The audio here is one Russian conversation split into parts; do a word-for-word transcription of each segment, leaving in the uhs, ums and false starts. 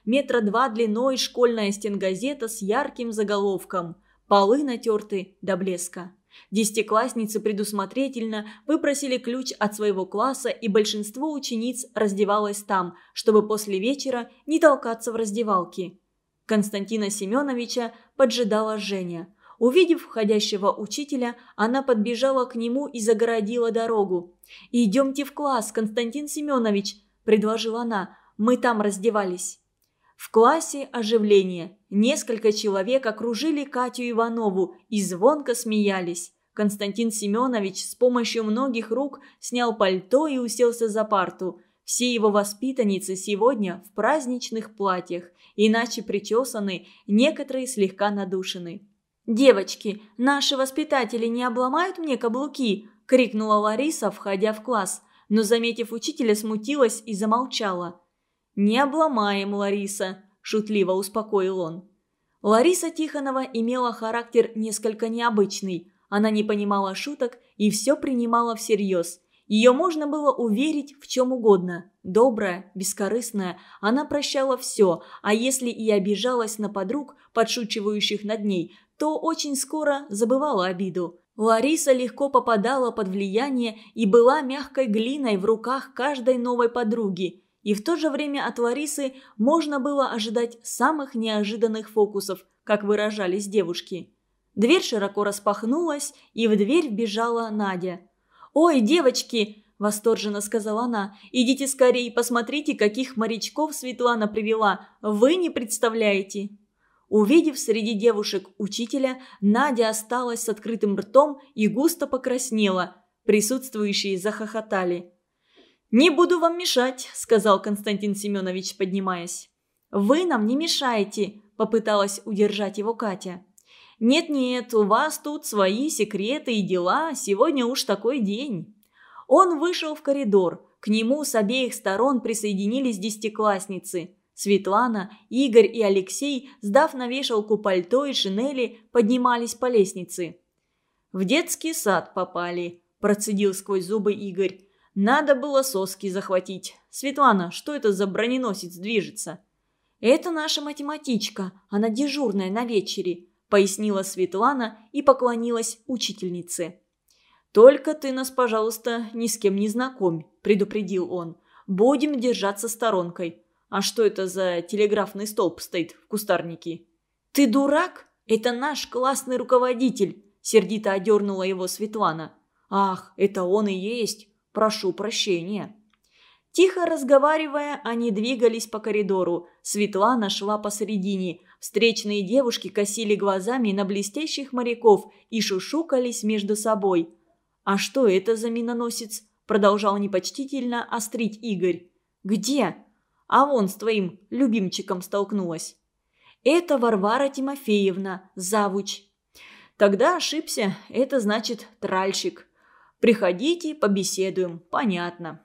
метра два длиной школьная стенгазета с ярким заголовком «Полы натерты до блеска». Десятиклассницы предусмотрительно выпросили ключ от своего класса, и большинство учениц раздевалось там, чтобы после вечера не толкаться в раздевалке. Константина Семеновича поджидала Женя. Увидев входящего учителя, она подбежала к нему и загородила дорогу. «Идемте в класс, Константин Семенович», – предложила она, – «мы там раздевались». В классе оживление. Несколько человек окружили Катю Иванову и звонко смеялись. Константин Семенович с помощью многих рук снял пальто и уселся за парту. Все его воспитанницы сегодня в праздничных платьях, иначе причесаны, некоторые слегка надушены. «Девочки, наши воспитатели не обломают мне каблуки?» – крикнула Лариса, входя в класс, но, заметив учителя, смутилась и замолчала. «Не обломаем, Лариса», – шутливо успокоил он. Лариса Тихонова имела характер несколько необычный. Она не понимала шуток и все принимала всерьез. Ее можно было уверить в чем угодно. Добрая, бескорыстная, она прощала все, а если и обижалась на подруг, подшучивающих над ней, то очень скоро забывала обиду. Лариса легко попадала под влияние и была мягкой глиной в руках каждой новой подруги. И в то же время от Ларисы можно было ожидать самых неожиданных фокусов, как выражались девушки. Дверь широко распахнулась, и в дверь вбежала Надя. «Ой, девочки!» – восторженно сказала она. «Идите скорее, посмотрите, каких морячков Светлана привела. Вы не представляете!» Увидев среди девушек учителя, Надя осталась с открытым ртом и густо покраснела. Присутствующие захохотали. «Не буду вам мешать», – сказал Константин Семенович, поднимаясь. «Вы нам не мешаете», – попыталась удержать его Катя. «Нет-нет, у вас тут свои секреты и дела, сегодня уж такой день». Он вышел в коридор, к нему с обеих сторон присоединились десятиклассницы. Светлана, Игорь и Алексей, сдав на вешалку пальто и шинели, поднимались по лестнице. «В детский сад попали», – процедил сквозь зубы Игорь. «Надо было соски захватить. Светлана, что это за броненосец движется?» «Это наша математичка, она дежурная на вечере», – пояснила Светлана и поклонилась учительнице. «Только ты нас, пожалуйста, ни с кем не знакомь», – предупредил он. «Будем держаться сторонкой. А что это за телеграфный столб стоит в кустарнике?» «Ты дурак? Это наш классный руководитель», – сердито одернула его Светлана. «Ах, это он и есть. Прошу прощения». Тихо разговаривая, они двигались по коридору. Светлана шла посередине. Встречные девушки косили глазами на блестящих моряков и шушукались между собой. «А что это за миноносец?» – продолжал непочтительно острить Игорь. «Где?» «А вон с твоим любимчиком столкнулась». «Это Варвара Тимофеевна, завуч». «Тогда ошибся, это значит тральщик. Приходите, побеседуем, понятно».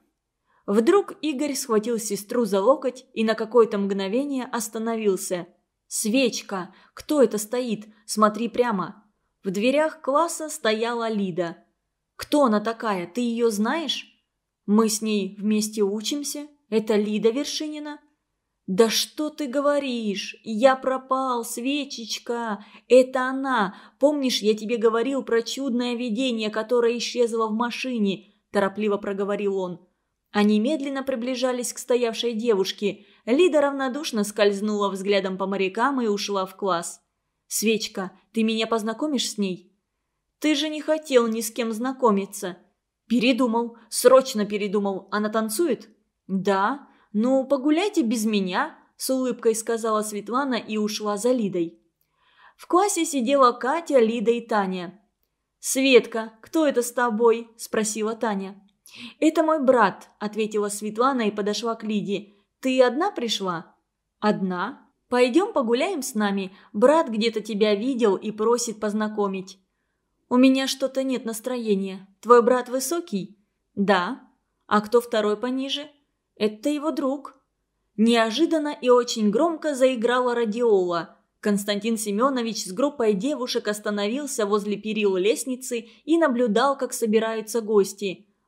Вдруг Игорь схватил сестру за локоть и на какое-то мгновение остановился. «Свечка! Кто это стоит? Смотри прямо!» В дверях класса стояла Лида. «Кто она такая? Ты ее знаешь?» «Мы с ней вместе учимся. Это Лида Вершинина». «Да что ты говоришь? Я пропал, Свечечка! Это она! Помнишь, я тебе говорил про чудное видение, которое исчезло в машине?» – торопливо проговорил он. Они медленно приближались к стоявшей девушке. Лида равнодушно скользнула взглядом по морякам и ушла в класс. «Свечка, ты меня познакомишь с ней?» «Ты же не хотел ни с кем знакомиться». «Передумал, срочно передумал. Она танцует?» «Да. Ну, погуляйте без меня», – с улыбкой сказала Светлана и ушла за Лидой. В классе сидела Катя, Лида и Таня. «Светка, кто это с тобой?» – спросила Таня. «Это мой брат», – ответила Светлана и подошла к Лиде. «Ты одна пришла?» «Одна. Пойдем погуляем с нами. Брат где-то тебя видел и просит познакомить». «У меня что-то нет настроения. Твой брат высокий?» «Да». «А кто второй пониже?» «Это его друг». Неожиданно и очень громко заиграла радиола. Константин Семенович с группой девушек остановился возле перил лестницы и наблюдал, как собираются гости.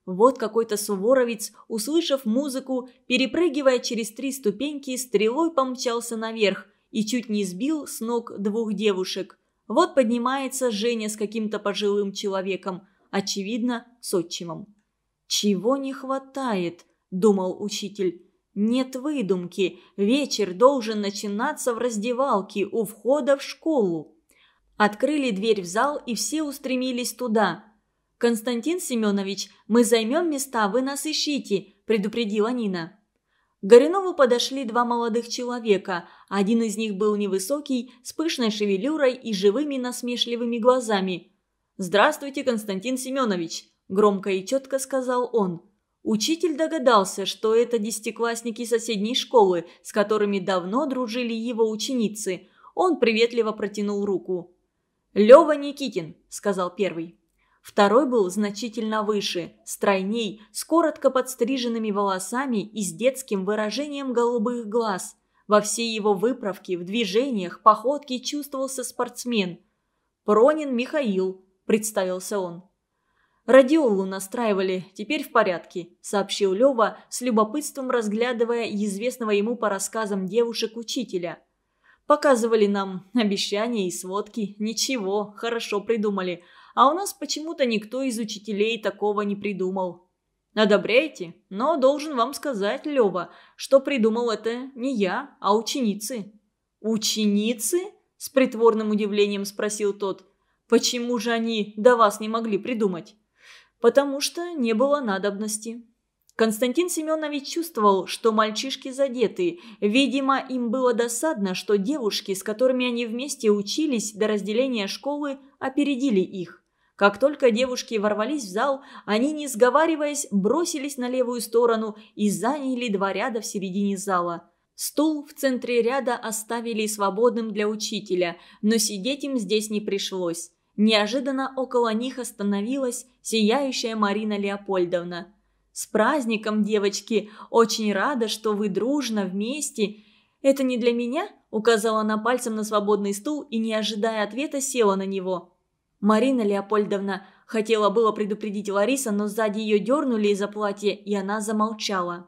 Вот какой-то суворовец, услышав музыку, перепрыгивая через три ступеньки, стрелой помчался наверх и чуть не сбил с ног двух девушек. Вот поднимается Женя с каким-то пожилым человеком, очевидно, с отчимом. «Чего не хватает?» – думал учитель. «Нет выдумки, вечер должен начинаться в раздевалке у входа в школу». Открыли дверь в зал, и все устремились туда. «Константин Семенович, мы займем места, вы нас ищите», – предупредила Нина. К Горюнову подошли два молодых человека. Один из них был невысокий, с пышной шевелюрой и живыми насмешливыми глазами. «Здравствуйте, Константин Семенович», – громко и четко сказал он. Учитель догадался, что это десятиклассники соседней школы, с которыми давно дружили его ученицы. Он приветливо протянул руку. «Лёва Никитин», – сказал первый. Второй был значительно выше, стройней, с коротко подстриженными волосами и с детским выражением голубых глаз. Во всей его выправке, в движениях, походке чувствовался спортсмен. «Пронин Михаил», – представился он. «Радиолу настраивали, теперь в порядке», – сообщил Лёва, с любопытством разглядывая известного ему по рассказам девушек учителя. «Показывали нам обещания и сводки. Ничего, хорошо придумали. А у нас почему-то никто из учителей такого не придумал. Одобряете? Но должен вам сказать, Лёва, что придумал это не я, а ученицы». «Ученицы?» – с притворным удивлением спросил тот. «Почему же они до вас не могли придумать?» «Потому что не было надобности». Константин Семенович чувствовал, что мальчишки задеты. Видимо, им было досадно, что девушки, с которыми они вместе учились до разделения школы, опередили их. Как только девушки ворвались в зал, они, не сговариваясь, бросились на левую сторону и заняли два ряда в середине зала. Стул в центре ряда оставили свободным для учителя, но сидеть им здесь не пришлось. Неожиданно около них остановилась сияющая Марина Леопольдовна. «С праздником, девочки! Очень рада, что вы дружно, вместе. Это не для меня?» – указала она пальцем на свободный стул и, не ожидая ответа, села на него. Марина Леопольдовна хотела было предупредить Лариса, но сзади ее дернули из-за платья, и она замолчала.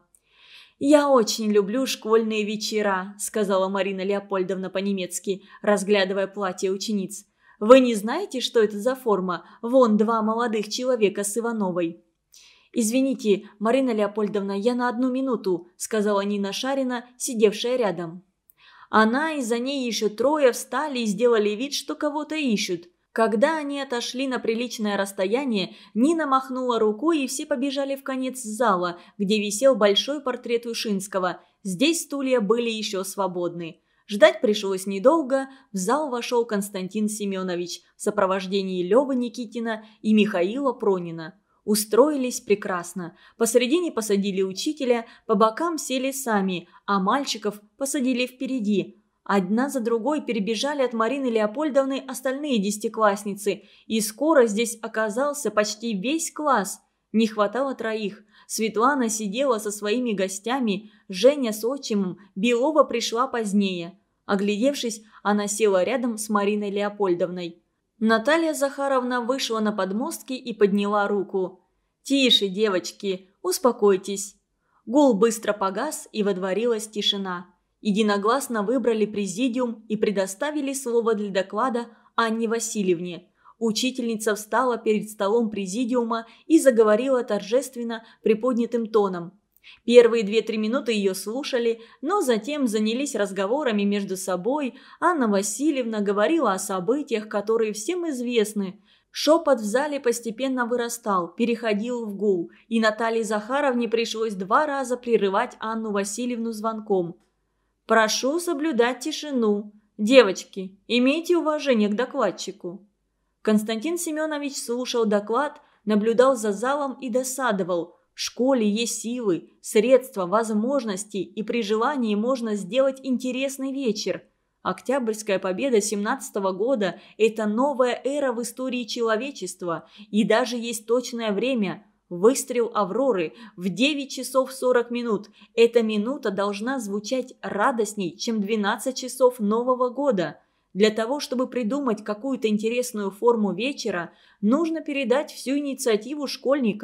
«Я очень люблю школьные вечера», – сказала Марина Леопольдовна по-немецки, разглядывая платье учениц. «Вы не знаете, что это за форма? Вон два молодых человека с Ивановой». «Извините, Марина Леопольдовна, я на одну минуту», – сказала Нина Шарина, сидевшая рядом. Она и за ней еще трое встали и сделали вид, что кого-то ищут. Когда они отошли на приличное расстояние, Нина махнула рукой, и все побежали в конец зала, где висел большой портрет Вышинского. Здесь стулья были еще свободны. Ждать пришлось недолго. В зал вошел Константин Семенович в сопровождении Лёвы Никитина и Михаила Пронина. Устроились прекрасно. Посредине посадили учителя, по бокам сели сами, а мальчиков посадили впереди. Одна за другой перебежали от Марины Леопольдовны остальные десятиклассницы, и скоро здесь оказался почти весь класс. Не хватало троих. Светлана сидела со своими гостями, Женя с отчимом, Белова пришла позднее. Оглядевшись, она села рядом с Мариной Леопольдовной. Наталья Захаровна вышла на подмостки и подняла руку. «Тише, девочки, успокойтесь». Гул быстро погас, и водворилась тишина. Единогласно выбрали президиум и предоставили слово для доклада Анне Васильевне. Учительница встала перед столом президиума и заговорила торжественно приподнятым тоном. Первые две-три минуты ее слушали, но затем занялись разговорами между собой. Анна Васильевна говорила о событиях, которые всем известны. Шепот в зале постепенно вырастал, переходил в гул, и Наталье Захаровне пришлось два раза прерывать Анну Васильевну звонком. «Прошу соблюдать тишину. Девочки, имейте уважение к докладчику». Константин Семенович слушал доклад, наблюдал за залом и досадовал. В школе есть силы, средства, возможности, и при желании можно сделать интересный вечер. Октябрьская победа семнадцатого года – это новая эра в истории человечества, и даже есть точное время – выстрел «Авроры» в девять часов сорок минут. Эта минута должна звучать радостней, чем двенадцать часов Нового года. Для того, чтобы придумать какую-то интересную форму вечера, нужно передать всю инициативу школьникам.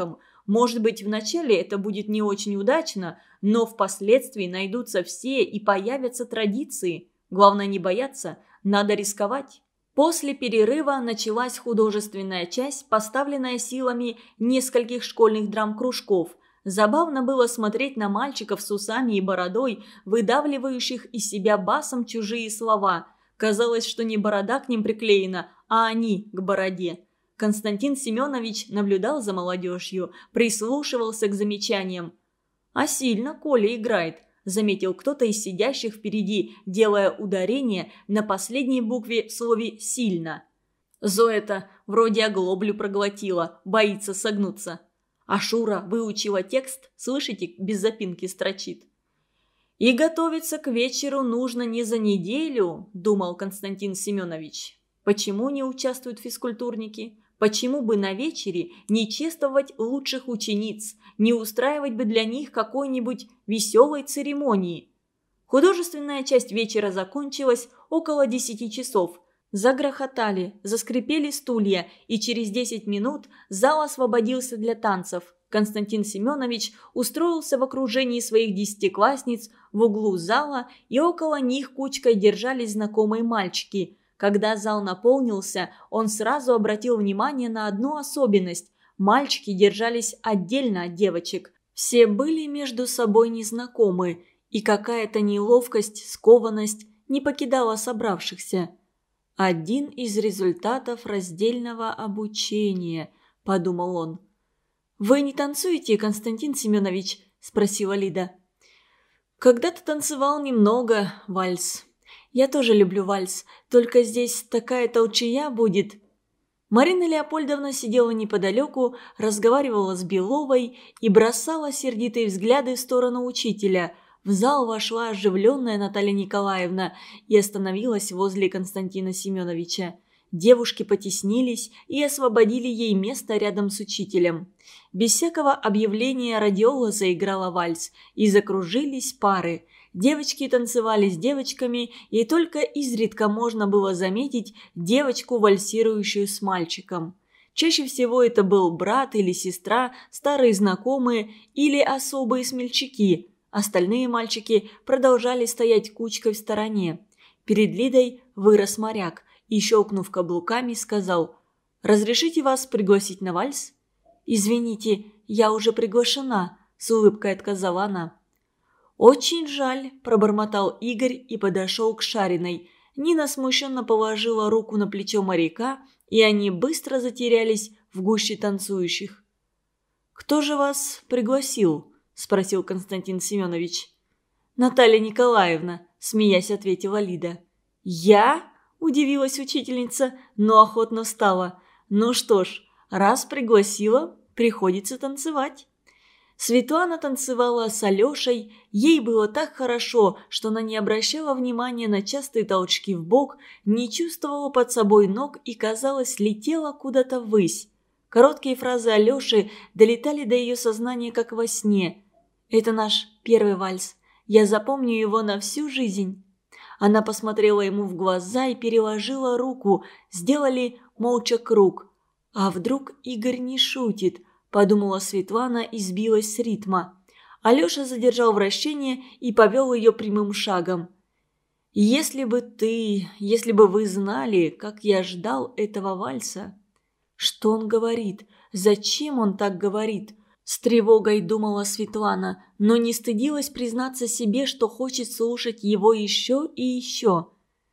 Может быть, вначале это будет не очень удачно, но впоследствии найдутся все и появятся традиции. Главное не бояться, надо рисковать. После перерыва началась художественная часть, поставленная силами нескольких школьных драм-кружков. Забавно было смотреть на мальчиков с усами и бородой, выдавливающих из себя басом чужие слова. Казалось, что не борода к ним приклеена, а они к бороде. Константин Семенович наблюдал за молодежью, прислушивался к замечаниям. «А сильно Коля играет», – заметил кто-то из сидящих впереди, делая ударение на последней букве в слове «сильно». Зоя-то вроде оглоблю проглотила, боится согнуться. А Шура выучила текст, слышите, без запинки строчит. «И готовиться к вечеру нужно не за неделю», – думал Константин Семенович. «Почему не участвуют физкультурники? Почему бы на вечере не чествовать лучших учениц, не устраивать бы для них какой-нибудь веселой церемонии?» Художественная часть вечера закончилась около десяти часов. Загрохотали, заскрипели стулья, и через десять минут зал освободился для танцев. Константин Семенович устроился в окружении своих десятиклассниц в углу зала, и около них кучкой держались знакомые мальчики. Когда зал наполнился, он сразу обратил внимание на одну особенность. Мальчики держались отдельно от девочек. Все были между собой незнакомы, и какая-то неловкость, скованность не покидала собравшихся. «Один из результатов раздельного обучения», – подумал он. «Вы не танцуете, Константин Семенович?» – спросила Лида. «Когда-то танцевал немного вальс. Я тоже люблю вальс, только здесь такая толчая будет». Марина Леопольдовна сидела неподалеку, разговаривала с Беловой и бросала сердитые взгляды в сторону учителя. В зал вошла оживленная Наталья Николаевна и остановилась возле Константина Семеновича. Девушки потеснились и освободили ей место рядом с учителем. Без всякого объявления радиола заиграла вальс, и закружились пары. Девочки танцевали с девочками, и только изредка можно было заметить девочку, вальсирующую с мальчиком. Чаще всего это был брат или сестра, старые знакомые или особые смельчаки. Остальные мальчики продолжали стоять кучкой в стороне. Перед Лидой вырос моряк и, щелкнув каблуками, сказал: «Разрешите вас пригласить на вальс?» «Извините, я уже приглашена», – с улыбкой отказала она. «Очень жаль», – пробормотал Игорь и подошел к Шариной. Нина смущенно положила руку на плечо моряка, и они быстро затерялись в гуще танцующих. «Кто же вас пригласил?» – спросил Константин Семенович. «Наталья Николаевна», – смеясь ответила Лида. «Я?» – удивилась учительница, но охотно встала. «Ну что ж, раз пригласила, приходится танцевать». Светлана танцевала с Алешей, ей было так хорошо, что она не обращала внимания на частые толчки в бок, не чувствовала под собой ног и, казалось, летела куда-то ввысь. Короткие фразы Алеши долетали до ее сознания, как во сне. «Это наш первый вальс. Я запомню его на всю жизнь». Она посмотрела ему в глаза и переложила руку, сделали молча круг. «А вдруг Игорь не шутит?» – подумала Светлана и сбилась с ритма. Алеша задержал вращение и повел ее прямым шагом. «Если бы ты, если бы вы знали, как я ждал этого вальса». Что он говорит? Зачем он так говорит? С тревогой думала Светлана, но не стыдилась признаться себе, что хочет слушать его еще и еще.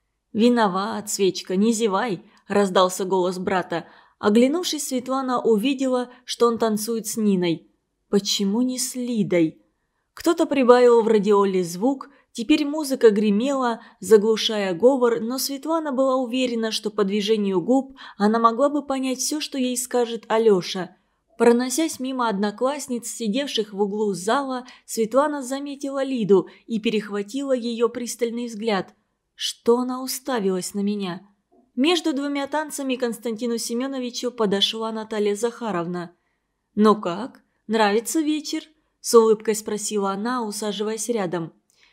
«Виноват, Свечка, не зевай», – раздался голос брата. Оглянувшись, Светлана увидела, что он танцует с Ниной. Почему не с Лидой? Кто-то прибавил в радиоле звук, теперь музыка гремела, заглушая говор, но Светлана была уверена, что по движению губ она могла бы понять все, что ей скажет Алеша. Проносясь мимо одноклассниц, сидевших в углу зала, Светлана заметила Лиду и перехватила ее пристальный взгляд. Что она уставилась на меня? Между двумя танцами к Константину Семеновичу подошла Наталья Захаровна. «Ну как, нравится вечер?» – с улыбкой спросила она, усаживаясь рядом.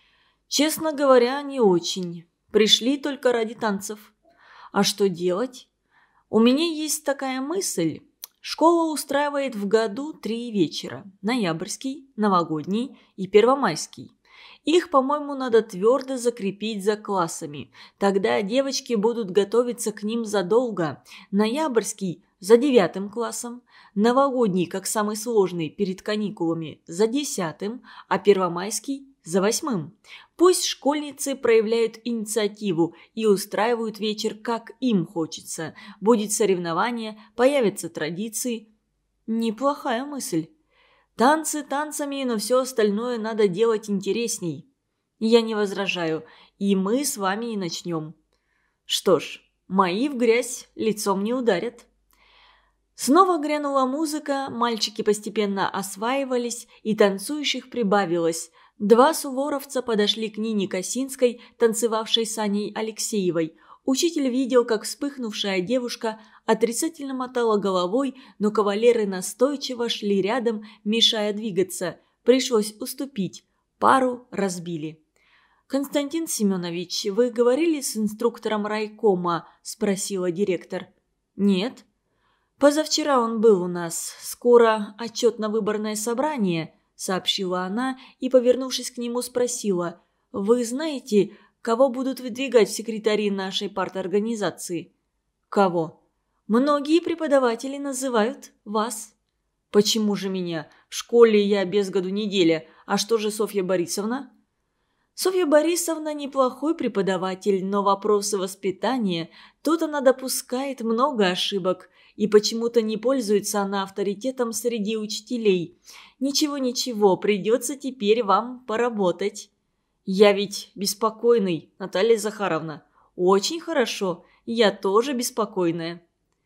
«Честно говоря, не очень. Пришли только ради танцев. А что делать? У меня есть такая мысль. Школа устраивает в году три вечера – ноябрьский, новогодний и первомайский. Их, по-моему, надо твердо закрепить за классами. Тогда девочки будут готовиться к ним задолго. Ноябрьский – за девятым классом, новогодний, как самый сложный, перед каникулами, за десятым, а первомайский – за восьмым. Пусть школьницы проявляют инициативу и устраивают вечер, как им хочется. Будет соревнование, появятся традиции. Неплохая мысль. Танцы танцами, но все остальное надо делать интересней. Я не возражаю, и мы с вами и начнем. Что ж, мои в грязь лицом не ударят. Снова грянула музыка, мальчики постепенно осваивались, и танцующих прибавилось. Два суворовца подошли к Нине Косинской, танцевавшей с Аней Алексеевой. Учитель видел, как вспыхнувшая девушка отрицательно мотала головой, но кавалеры настойчиво шли рядом, мешая двигаться. Пришлось уступить. Пару разбили. «Константин Семенович, вы говорили с инструктором райкома?» – спросила директор. «Нет». «Позавчера он был у нас. Скоро отчетно-выборное собрание», – сообщила она и, повернувшись к нему, спросила. «Вы знаете, кого будут выдвигать в секретари нашей парторганизации?» «Кого?» «Многие преподаватели называют вас». «Почему же меня? В школе я без году неделя. А что же Софья Борисовна?» «Софья Борисовна неплохой преподаватель, но вопросы воспитания, тут она допускает много ошибок, и почему-то не пользуется она авторитетом среди учителей. Ничего-ничего, придется теперь вам поработать». «Я ведь беспокойный, Наталья Захаровна». «Очень хорошо, я тоже беспокойная».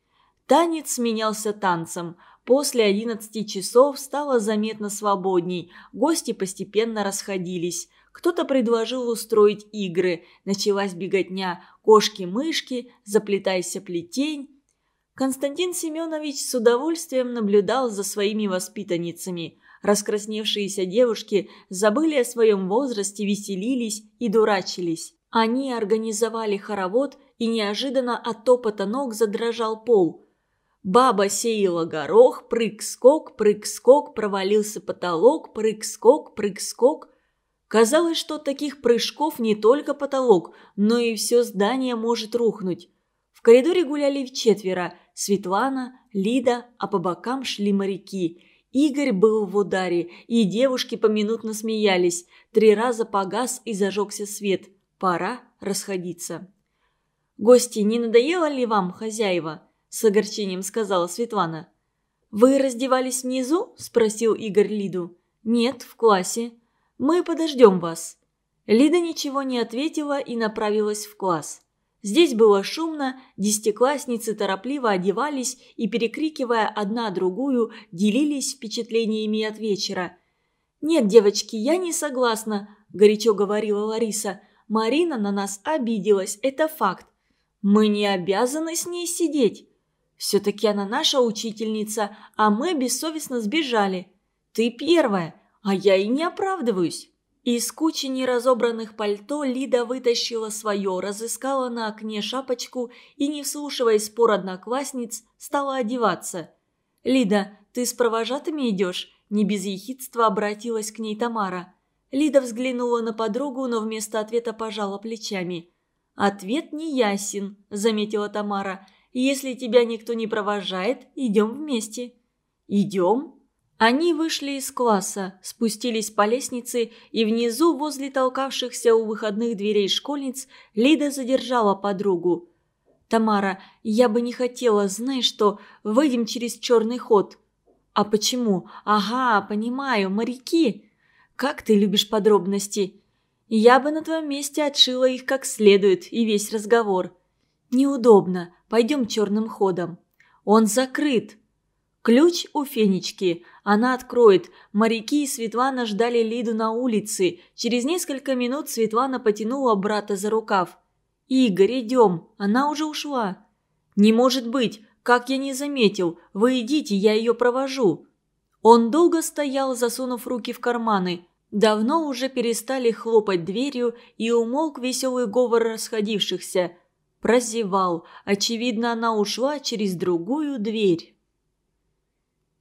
Танец сменялся танцем. После одиннадцати часов стало заметно свободней, гости постепенно расходились. Кто-то предложил устроить игры. Началась беготня кошки-мышки, заплетайся плетень. Константин Семенович с удовольствием наблюдал за своими воспитанницами. Раскрасневшиеся девушки забыли о своем возрасте, веселились и дурачились. Они организовали хоровод, и неожиданно от топота ног задрожал пол. Баба сеяла горох, прыг-скок, прыг-скок, провалился потолок, прыг-скок, прыг-скок. Казалось, что от таких прыжков не только потолок, но и все здание может рухнуть. В коридоре гуляли четверо – Светлана, Лида, а по бокам шли моряки. Игорь был в ударе, и девушки поминутно смеялись. Три раза погас и зажегся свет. Пора расходиться. «Гости, не надоело ли вам, хозяева?» – с огорчением сказала Светлана. «Вы раздевались внизу?» – спросил Игорь Лиду. «Нет, в классе. Мы подождем вас». Лида ничего не ответила и направилась в класс. Здесь было шумно, десятиклассницы торопливо одевались и, перекрикивая одна другую, делились впечатлениями от вечера. «Нет, девочки, я не согласна», – горячо говорила Лариса. «Марина на нас обиделась, это факт. Мы не обязаны с ней сидеть. Все-таки она наша учительница, а мы бессовестно сбежали. Ты первая, а я и не оправдываюсь». Из кучи неразобранных пальто Лида вытащила свое, разыскала на окне шапочку и, не вслушиваясь в спор одноклассниц, стала одеваться. «Лида, ты с провожатыми идешь?» – не без ехидства обратилась к ней Тамара. Лида взглянула на подругу, но вместо ответа пожала плечами. «Ответ не ясен», – заметила Тамара. «Если тебя никто не провожает, идем вместе». «Идем?» Они вышли из класса, спустились по лестнице, и внизу, возле толкавшихся у выходных дверей школьниц, Лида задержала подругу. «Тамара, я бы не хотела, знаешь что, выйдем через черный ход». «А почему? Ага, понимаю, моряки. Как ты любишь подробности. Я бы на твоем месте отшила их как следует, и весь разговор». «Неудобно, пойдем черным ходом». «Он закрыт». «Ключ у Фенечки. Она откроет. Моряки и Светлана ждали Лиду на улице. Через несколько минут Светлана потянула брата за рукав. «Игорь, идем. Она уже ушла». «Не может быть. Как я не заметил. Вы идите, я ее провожу». Он долго стоял, засунув руки в карманы. Давно уже перестали хлопать дверью, и умолк веселый говор расходившихся. Прозевал. Очевидно, она ушла через другую дверь.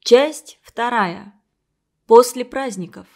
Часть вторая. После праздников.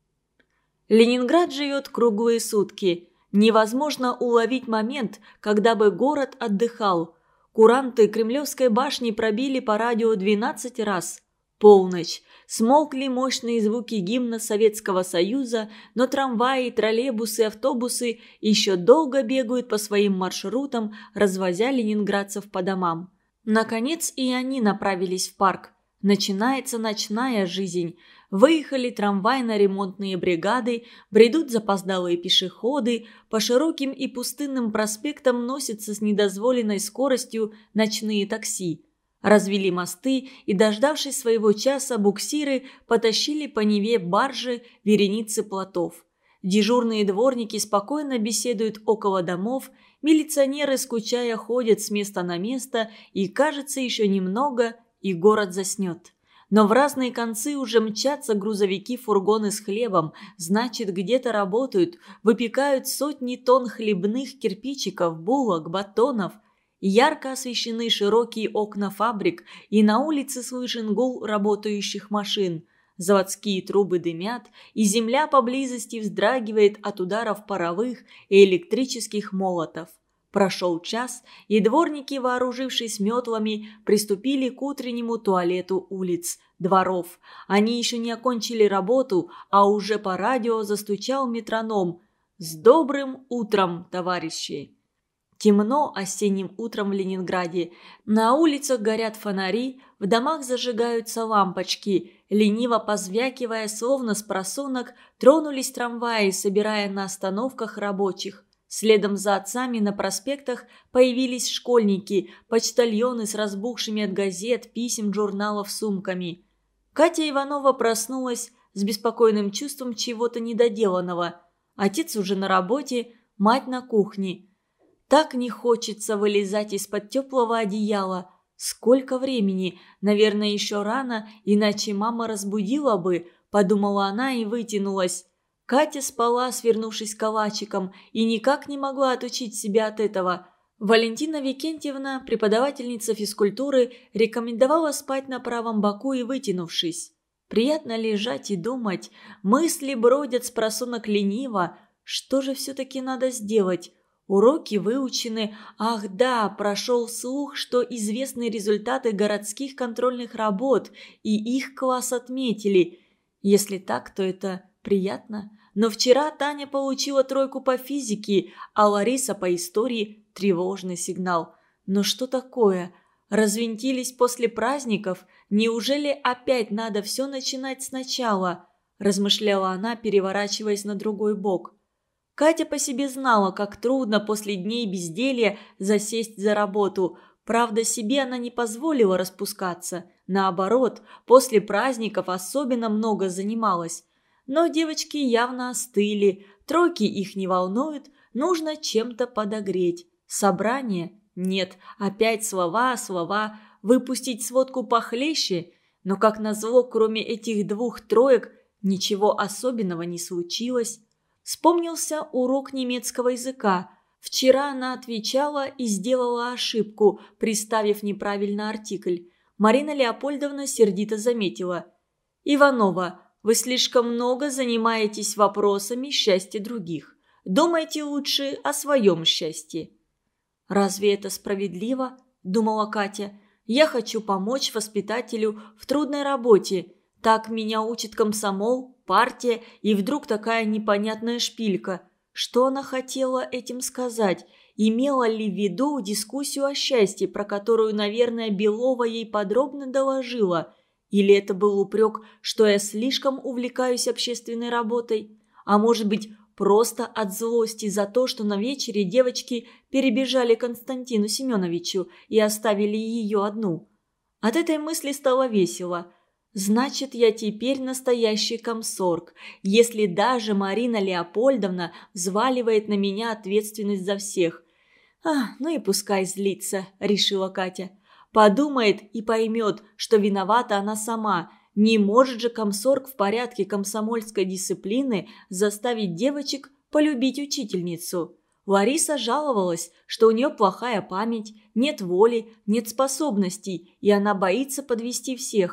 Ленинград живет круглые сутки. Невозможно уловить момент, когда бы город отдыхал. Куранты Кремлевской башни пробили по радио двенадцать раз. Полночь. Смолкли мощные звуки гимна Советского Союза, но трамваи, троллейбусы, автобусы еще долго бегают по своим маршрутам, развозя ленинградцев по домам. Наконец и они направились в парк. Начинается ночная жизнь. Выехали трамвайно-ремонтные бригады, бредут запоздалые пешеходы, по широким и пустынным проспектам носятся с недозволенной скоростью ночные такси. Развели мосты и, дождавшись своего часа, буксиры потащили по Неве баржи вереницы плотов. Дежурные дворники спокойно беседуют около домов, милиционеры, скучая, ходят с места на место, и, кажется, еще немного, и город заснет. Но в разные концы уже мчатся грузовики-фургоны с хлебом, значит, где-то работают, выпекают сотни тонн хлебных кирпичиков, булок, батонов. Ярко освещены широкие окна фабрик, и на улице слышен гул работающих машин. Заводские трубы дымят, и земля поблизости вздрагивает от ударов паровых и электрических молотов. Прошел час, и дворники, вооружившись метлами, приступили к утреннему туалету улиц, дворов. Они еще не окончили работу, а уже по радио застучал метроном. «С добрым утром, товарищи!» Темно осенним утром в Ленинграде. На улицах горят фонари, в домах зажигаются лампочки. Лениво позвякивая, словно с просонок, тронулись трамваи, собирая на остановках рабочих. Следом за отцами на проспектах появились школьники, почтальоны с разбухшими от газет, писем, журналов сумками. Катя Иванова проснулась с беспокойным чувством чего-то недоделанного. Отец уже на работе, мать на кухне. Так не хочется вылезать из-под теплого одеяла. Сколько времени? Наверное, еще рано, иначе мама разбудила бы, подумала она и вытянулась. Катя спала, свернувшись калачиком, и никак не могла отучить себя от этого. Валентина Викентьевна, преподавательница физкультуры, рекомендовала спать на правом боку и вытянувшись. Приятно лежать и думать. Мысли бродят с просонок лениво. Что же все-таки надо сделать? Уроки выучены. Ах да, прошел слух, что известны результаты городских контрольных работ, и их класс отметили. Если так, то это приятно. Но вчера Таня получила тройку по физике, а Лариса по истории – тревожный сигнал. Но что такое? Развинтились после праздников? Неужели опять надо все начинать сначала? Размышляла она, переворачиваясь на другой бок. Катя по себе знала, как трудно после дней безделья засесть за работу. Правда, себе она не позволила распускаться. Наоборот, после праздников особенно много занималась. Но девочки явно остыли, тройки их не волнуют, нужно чем-то подогреть. Собрание? Нет, опять слова, слова, выпустить сводку похлеще. Но, как назло, кроме этих двух троек, ничего особенного не случилось. Вспомнился урок немецкого языка. Вчера она отвечала и сделала ошибку, приставив неправильно артикль. Марина Леопольдовна сердито заметила. «Иванова, вы слишком много занимаетесь вопросами счастья других. Думайте лучше о своем счастье». «Разве это справедливо?» – думала Катя. «Я хочу помочь воспитателю в трудной работе. Так меня учит комсомол, партия, и вдруг такая непонятная шпилька. Что она хотела этим сказать? Имела ли в виду дискуссию о счастье, про которую, наверное, Белова ей подробно доложила? Или это был упрек, что я слишком увлекаюсь общественной работой? А может быть, просто от злости за то, что на вечере девочки перебежали к Константину Семеновичу и оставили ее одну? От этой мысли стало весело. Значит, я теперь настоящий комсорг, если даже Марина Леопольдовна взваливает на меня ответственность за всех. «А, ну и пускай злится», – решила Катя. «Подумает и поймет, что виновата она сама. Не может же комсорг в порядке комсомольской дисциплины заставить девочек полюбить учительницу». Лариса жаловалась, что у нее плохая память, нет воли, нет способностей, и она боится подвести всех.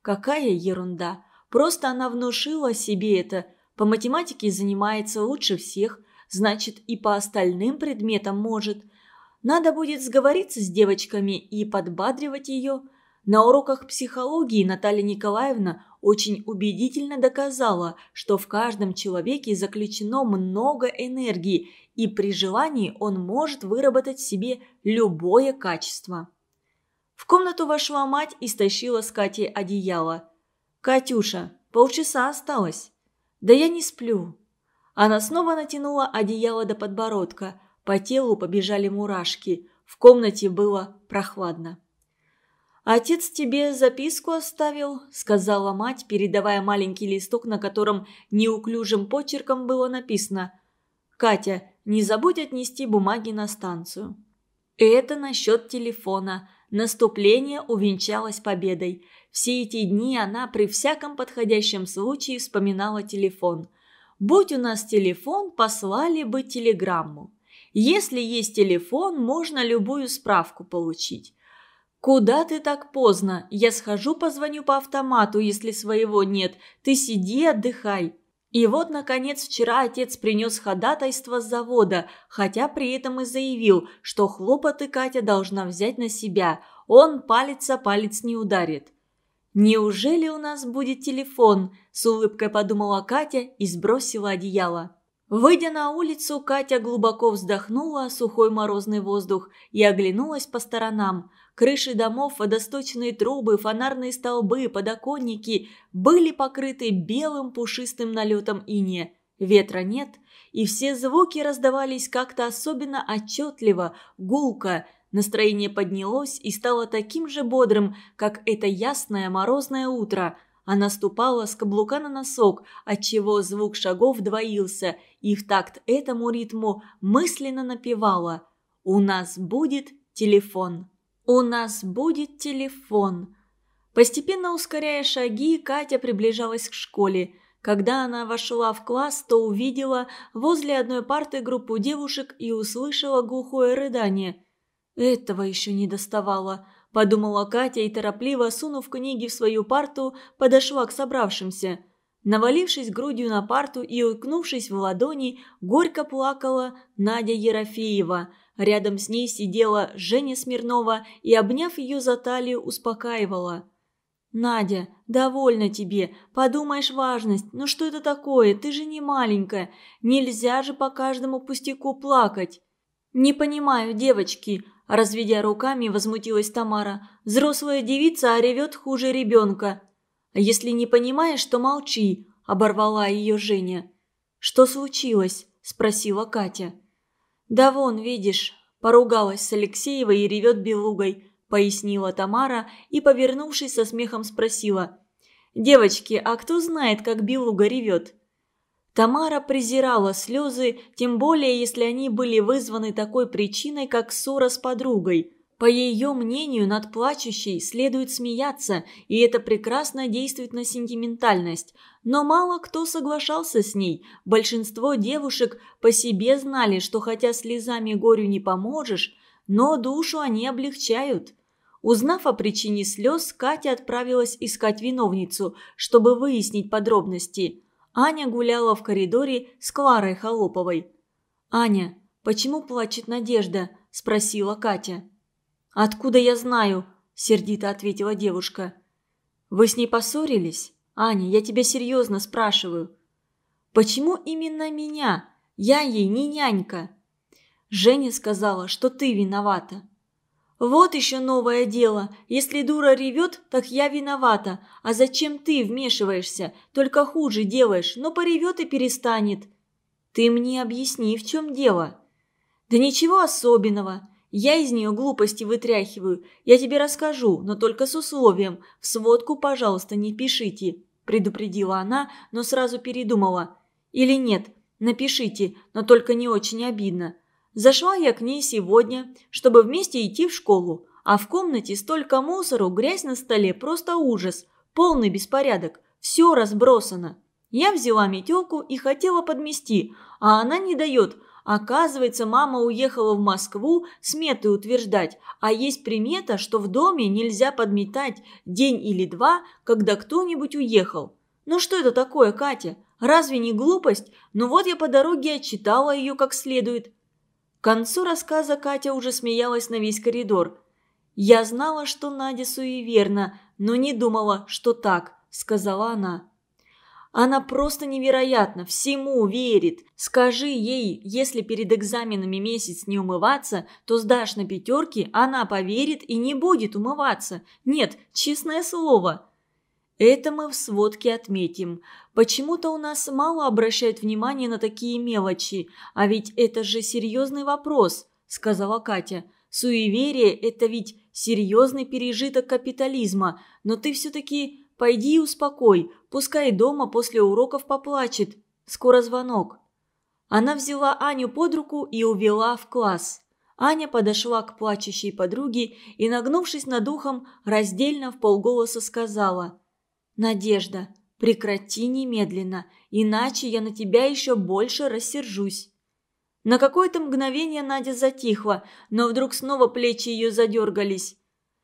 Какая ерунда. Просто она внушила себе это. По математике занимается лучше всех, значит, и по остальным предметам может. Надо будет сговориться с девочками и подбадривать ее. На уроках психологии Наталья Николаевна очень убедительно доказала, что в каждом человеке заключено много энергии, и при желании он может выработать в себе любое качество. В комнату вошла мать и стащила с Кати одеяло. «Катюша, полчаса осталось». «Да я не сплю». Она снова натянула одеяло до подбородка. По телу побежали мурашки. В комнате было прохладно. «Отец тебе записку оставил», – сказала мать, передавая маленький листок, на котором неуклюжим почерком было написано: «Катя, не забудь отнести бумаги на станцию». Это насчет телефона. Наступление увенчалось победой. Все эти дни она при всяком подходящем случае вспоминала телефон. «Будь у нас телефон, послали бы телеграмму. Если есть телефон, можно любую справку получить. Куда ты так поздно? Я схожу, позвоню по автомату, если своего нет. Ты сиди, отдыхай». И вот, наконец, вчера отец принес ходатайство с завода, хотя при этом и заявил, что хлопоты Катя должна взять на себя. Он палец о палец не ударит. «Неужели у нас будет телефон?» – с улыбкой подумала Катя и сбросила одеяло. Выйдя на улицу, Катя глубоко вздохнула сухой морозный воздух и оглянулась по сторонам. Крыши домов, водосточные трубы, фонарные столбы, подоконники были покрыты белым пушистым налетом инея. Ветра нет, и все звуки раздавались как-то особенно отчетливо, гулко. Настроение поднялось и стало таким же бодрым, как это ясное морозное утро. Она ступала с каблука на носок, отчего звук шагов двоился, и в такт этому ритму мысленно напевала: «У нас будет телефон». «У нас будет телефон». Постепенно ускоряя шаги, Катя приближалась к школе. Когда она вошла в класс, то увидела возле одной парты группу девушек и услышала глухое рыдание. «Этого еще не доставало», – подумала Катя и, торопливо сунув книги в свою парту, подошла к собравшимся. Навалившись грудью на парту и уткнувшись в ладони, горько плакала Надя Ерофеева. Рядом с ней сидела Женя Смирнова и, обняв ее за талию, успокаивала. «Надя, довольно тебе, подумаешь, важность, ну что это такое, ты же не маленькая, нельзя же по каждому пустяку плакать». «Не понимаю, девочки», – разведя руками, возмутилась Тамара, – «взрослая девица, а ревет хуже ребенка». «Если не понимаешь, то молчи», – оборвала ее Женя. «Что случилось?» – спросила Катя. «Да вон, видишь, поругалась с Алексеевой и ревет белугой», – пояснила Тамара и, повернувшись, со смехом спросила: «Девочки, а кто знает, как белуга ревет?» Тамара презирала слезы, тем более, если они были вызваны такой причиной, как ссора с подругой. По ее мнению, над плачущей следует смеяться, и это прекрасно действует на сентиментальность. Но мало кто соглашался с ней. Большинство девушек по себе знали, что хотя слезами горю не поможешь, но душу они облегчают. Узнав о причине слез, Катя отправилась искать виновницу, чтобы выяснить подробности. Аня гуляла в коридоре с Кларой Холоповой. «Аня, почему плачет Надежда?» – спросила Катя. «Откуда я знаю?» – сердито ответила девушка. «Вы с ней поссорились? Аня, я тебя серьезно спрашиваю». «Почему именно меня? Я ей не нянька». «Женя сказала, что ты виновата». «Вот еще новое дело. Если дура ревет, так я виновата. А зачем ты вмешиваешься? Только хуже делаешь, но поревет и перестанет». «Ты мне объясни, в чем дело?» «Да ничего особенного. Я из нее глупости вытряхиваю. Я тебе расскажу, но только с условием. В сводку, пожалуйста, не пишите», – предупредила она, но сразу передумала. «Или нет, напишите, но только не очень обидно. Зашла я к ней сегодня, чтобы вместе идти в школу, а в комнате столько мусору, грязь на столе, просто ужас, полный беспорядок, все разбросано. Я взяла метелку и хотела подмести, а она не дает, Оказывается, мама уехала в Москву сметы утверждать, а есть примета, что в доме нельзя подметать день или два, когда кто-нибудь уехал. Ну что это такое, Катя? Разве не глупость? Ну вот я по дороге отчитала ее как следует». К концу рассказа Катя уже смеялась на весь коридор. «Я знала, что Надя суеверна, но не думала, что так», – сказала она. «Она просто невероятно, всему верит. Скажи ей, если перед экзаменами месяц не умываться, то сдашь на пятерки, она поверит и не будет умываться. Нет, честное слово». Это мы в сводке отметим. Почему-то у нас мало обращают внимание на такие мелочи, а ведь это же серьезный вопрос, сказала Катя. Суеверие – это ведь серьезный пережиток капитализма, но ты все-таки пойди и успокой, пускай дома после уроков поплачет. Скоро звонок. Она взяла Аню под руку и увела в класс. Аня подошла к плачущей подруге и, нагнувшись над ухом, раздельно вполголоса сказала: «Надежда, прекрати немедленно, иначе я на тебя еще больше рассержусь». На какое-то мгновение Надя затихла, но вдруг снова плечи ее задергались.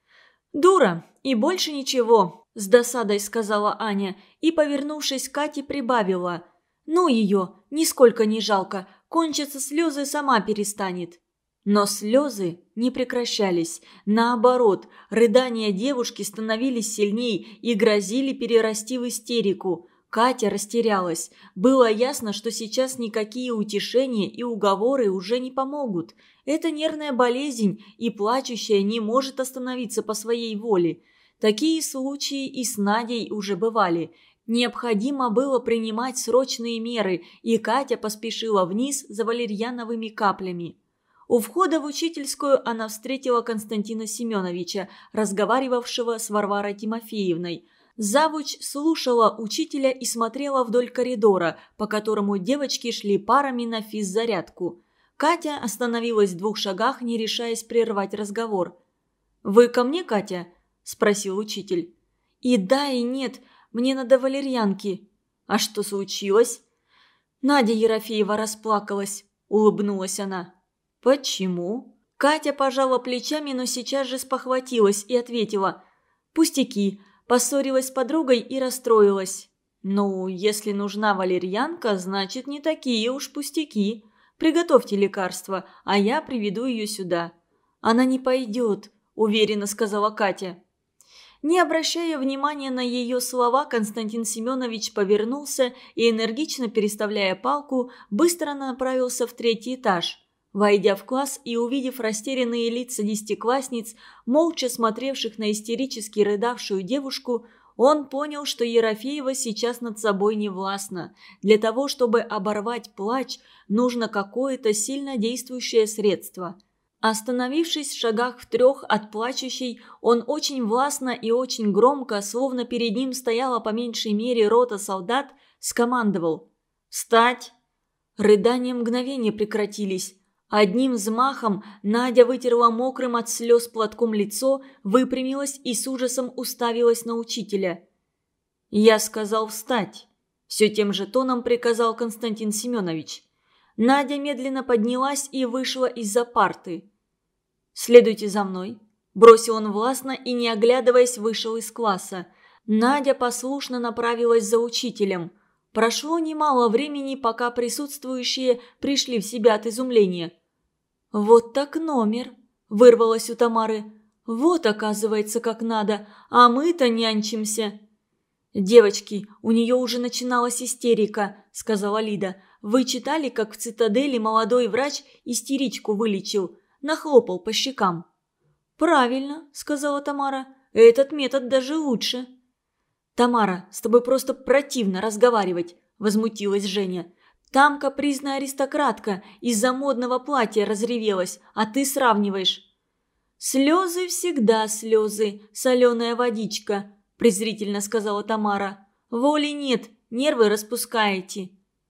«Дура, и больше ничего», – с досадой сказала Аня и, повернувшись к Кате, прибавила: «Ну ее, нисколько не жалко, кончатся слезы, сама перестанет». Но слезы не прекращались. Наоборот, рыдания девушки становились сильней и грозили перерасти в истерику. Катя растерялась. Было ясно, что сейчас никакие утешения и уговоры уже не помогут. Это нервная болезнь, и плачущая не может остановиться по своей воле. Такие случаи и с Надей уже бывали. Необходимо было принимать срочные меры, и Катя поспешила вниз за валерьяновыми каплями. У входа в учительскую она встретила Константина Семеновича, разговаривавшего с Варварой Тимофеевной. Завуч слушала учителя и смотрела вдоль коридора, по которому девочки шли парами на физзарядку. Катя остановилась в двух шагах, не решаясь прервать разговор. «Вы ко мне, Катя?» – спросил учитель. «И да, и нет, мне надо валерьянки». «А что случилось?» «Надя Ерофеева расплакалась», – улыбнулась она. «Почему?» Катя пожала плечами, но сейчас же спохватилась и ответила: «Пустяки, поссорилась с подругой и расстроилась». «Ну, если нужна валерьянка, значит, не такие уж пустяки. Приготовьте лекарство, а я приведу ее сюда». «Она не пойдет», – уверенно сказала Катя. Не обращая внимания на ее слова, Константин Семенович повернулся и, энергично переставляя палку, быстро направился в третий этаж. Войдя в класс и увидев растерянные лица десятиклассниц, молча смотревших на истерически рыдавшую девушку, он понял, что Ерофеева сейчас над собой не властна. Для того, чтобы оборвать плач, нужно какое-то сильно действующее средство. Остановившись в шагах в трех от плачущей, он очень властно и очень громко, словно перед ним стояла по меньшей мере рота солдат, скомандовал: «Встать!». Рыдания мгновения прекратились. Одним взмахом Надя вытерла мокрым от слез платком лицо, выпрямилась и с ужасом уставилась на учителя. «Я сказал встать», – все тем же тоном приказал Константин Семенович. Надя медленно поднялась и вышла из-за парты. «Следуйте за мной», – бросил он властно и, не оглядываясь, вышел из класса. Надя послушно направилась за учителем. Прошло немало времени, пока присутствующие пришли в себя от изумления. «Вот так номер!» – вырвалось у Тамары. «Вот, оказывается, как надо, а мы-то нянчимся!» «Девочки, у нее уже начиналась истерика», – сказала Лида. «Вы читали, как в «Цитадели» молодой врач истеричку вылечил? Нахлопал по щекам». «Правильно», – сказала Тамара. «Этот метод даже лучше». «Тамара, с тобой просто противно разговаривать», – возмутилась Женя. «Там капризная аристократка из-за модного платья разревелась, а ты сравниваешь». «Слезы всегда слезы, соленая водичка», – презрительно сказала Тамара. «Воли нет, нервы распускаете».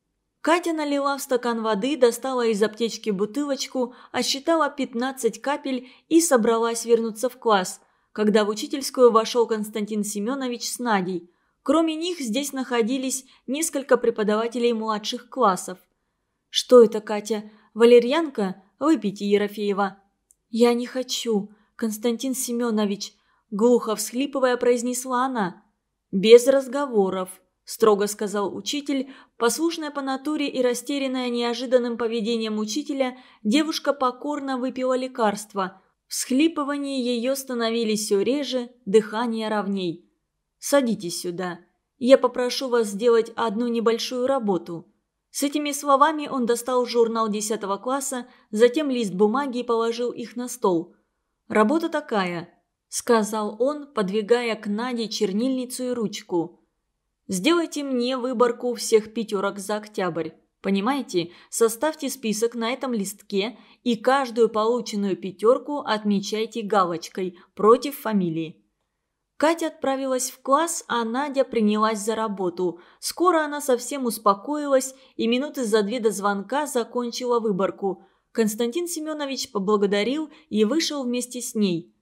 Катя налила в стакан воды, достала из аптечки бутылочку, отсчитала пятнадцать капель и собралась вернуться в класс, когда в учительскую вошел Константин Семенович с Надей. Кроме них здесь находились несколько преподавателей младших классов. «Что это, Катя? Валерьянка? Выпейте, Ерофеева». «Я не хочу, Константин Семенович», – глухо всхлипывая произнесла она. «Без разговоров», – строго сказал учитель. Послушная по натуре и растерянная неожиданным поведением учителя, девушка покорно выпила лекарство. Всхлипывания ее становились все реже, дыхание ровней. «Садитесь сюда. Я попрошу вас сделать одну небольшую работу». С этими словами он достал журнал десятого класса, затем лист бумаги и положил их на стол. «Работа такая», – сказал он, подвигая к Наде чернильницу и ручку. «Сделайте мне выборку всех пятерок за октябрь. Понимаете, составьте список на этом листке и каждую полученную пятерку отмечайте галочкой против фамилии». Катя отправилась в класс, а Надя принялась за работу. Скоро она совсем успокоилась и минуты за две до звонка закончила выборку. Константин Семенович поблагодарил и вышел вместе с ней.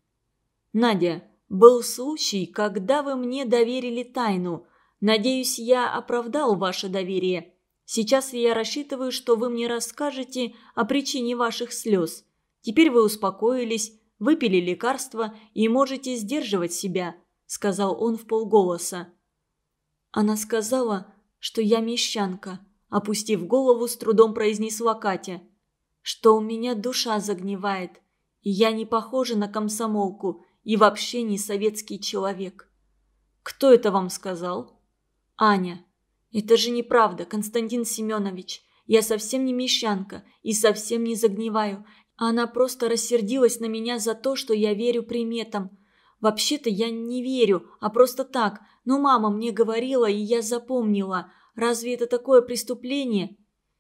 «Надя, был случай, когда вы мне доверили тайну. Надеюсь, я оправдал ваше доверие. Сейчас я рассчитываю, что вы мне расскажете о причине ваших слез. Теперь вы успокоились, выпили лекарство и можете сдерживать себя», – сказал он вполголоса. «Она сказала, что я мещанка», – опустив голову, с трудом произнесла Катя. «Что у меня душа загнивает, и я не похожа на комсомолку и вообще не советский человек». «Кто это вам сказал?» «Аня. Это же неправда, Константин Семенович. Я совсем не мещанка и совсем не загниваю. Она просто рассердилась на меня за то, что я верю приметам. Вообще-то я не верю, а просто так. Но мама мне говорила, и я запомнила. Разве это такое преступление?»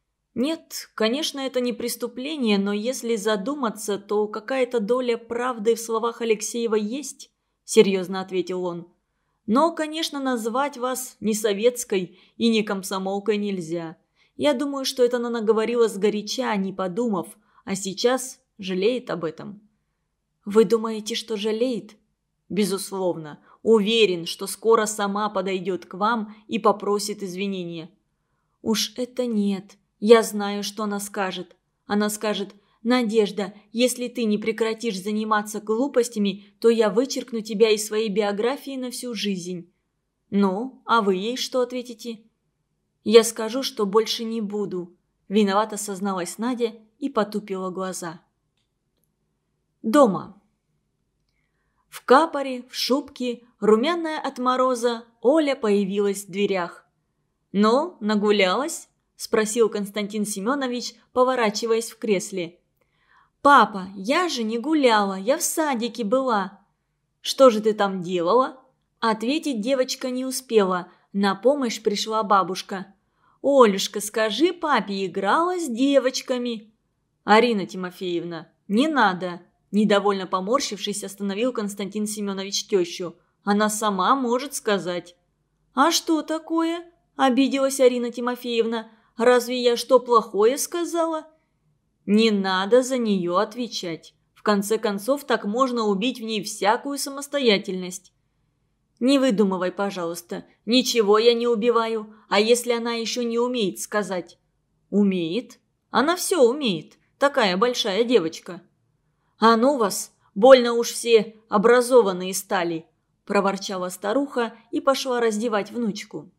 «Нет, конечно, это не преступление, но если задуматься, то какая-то доля правды в словах Алексеева есть», – серьезно ответил он. «Но, конечно, назвать вас не советской и не комсомолкой нельзя. Я думаю, что это она наговорила сгоряча, не подумав, а сейчас жалеет об этом». «Вы думаете, что жалеет?» «Безусловно. Уверен, что скоро сама подойдет к вам и попросит извинения». «Уж это нет. Я знаю, что она скажет. Она скажет: Надежда, если ты не прекратишь заниматься глупостями, то я вычеркну тебя из своей биографии на всю жизнь». «Ну, а вы ей что ответите?» «Я скажу, что больше не буду», – виновато созналась Надя и потупила глаза. Дома. В капоре, в шубке, румяная от мороза, Оля появилась в дверях. «Ну, нагулялась?» – спросил Константин Семенович, поворачиваясь в кресле. «Папа, я же не гуляла, я в садике была». «Что же ты там делала?» Ответить девочка не успела, на помощь пришла бабушка. «Олюшка, скажи папе, играла с девочками». «Арина Тимофеевна, не надо», – недовольно поморщившись, остановил Константин Семенович тещу. «Она сама может сказать». «А что такое?» – обиделась Арина Тимофеевна. «Разве я что плохое сказала?» «Не надо за нее отвечать. В конце концов, так можно убить в ней всякую самостоятельность». «Не выдумывай, пожалуйста. Ничего я не убиваю. А если она еще не умеет сказать?» «Умеет. Она все умеет. Такая большая девочка». «А ну вас, больно уж все образованные стали», – проворчала старуха и пошла раздевать внучку.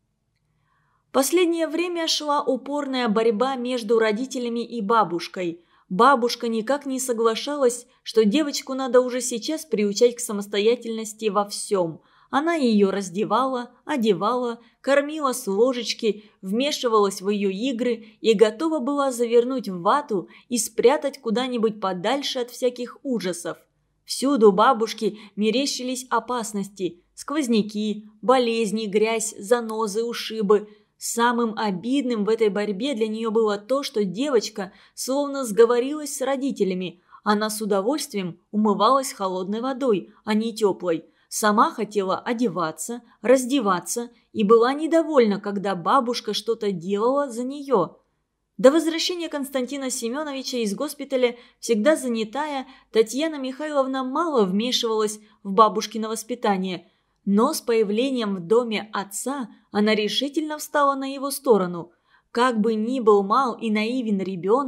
Последнее время шла упорная борьба между родителями и бабушкой. Бабушка никак не соглашалась, что девочку надо уже сейчас приучать к самостоятельности во всем. Она ее раздевала, одевала, кормила с ложечки, вмешивалась в ее игры и готова была завернуть в вату и спрятать куда-нибудь подальше от всяких ужасов. Всюду бабушке мерещились опасности – сквозняки, болезни, грязь, занозы, ушибы. Самым обидным в этой борьбе для нее было то, что девочка словно сговорилась с родителями. Она с удовольствием умывалась холодной водой, а не теплой. Сама хотела одеваться, раздеваться и была недовольна, когда бабушка что-то делала за нее. До возвращения Константина Семеновича из госпиталя, всегда занятая, Татьяна Михайловна мало вмешивалась в бабушкино воспитание. Но с появлением в доме отца она решительно встала на его сторону. Как бы ни был мал и наивен ребенок,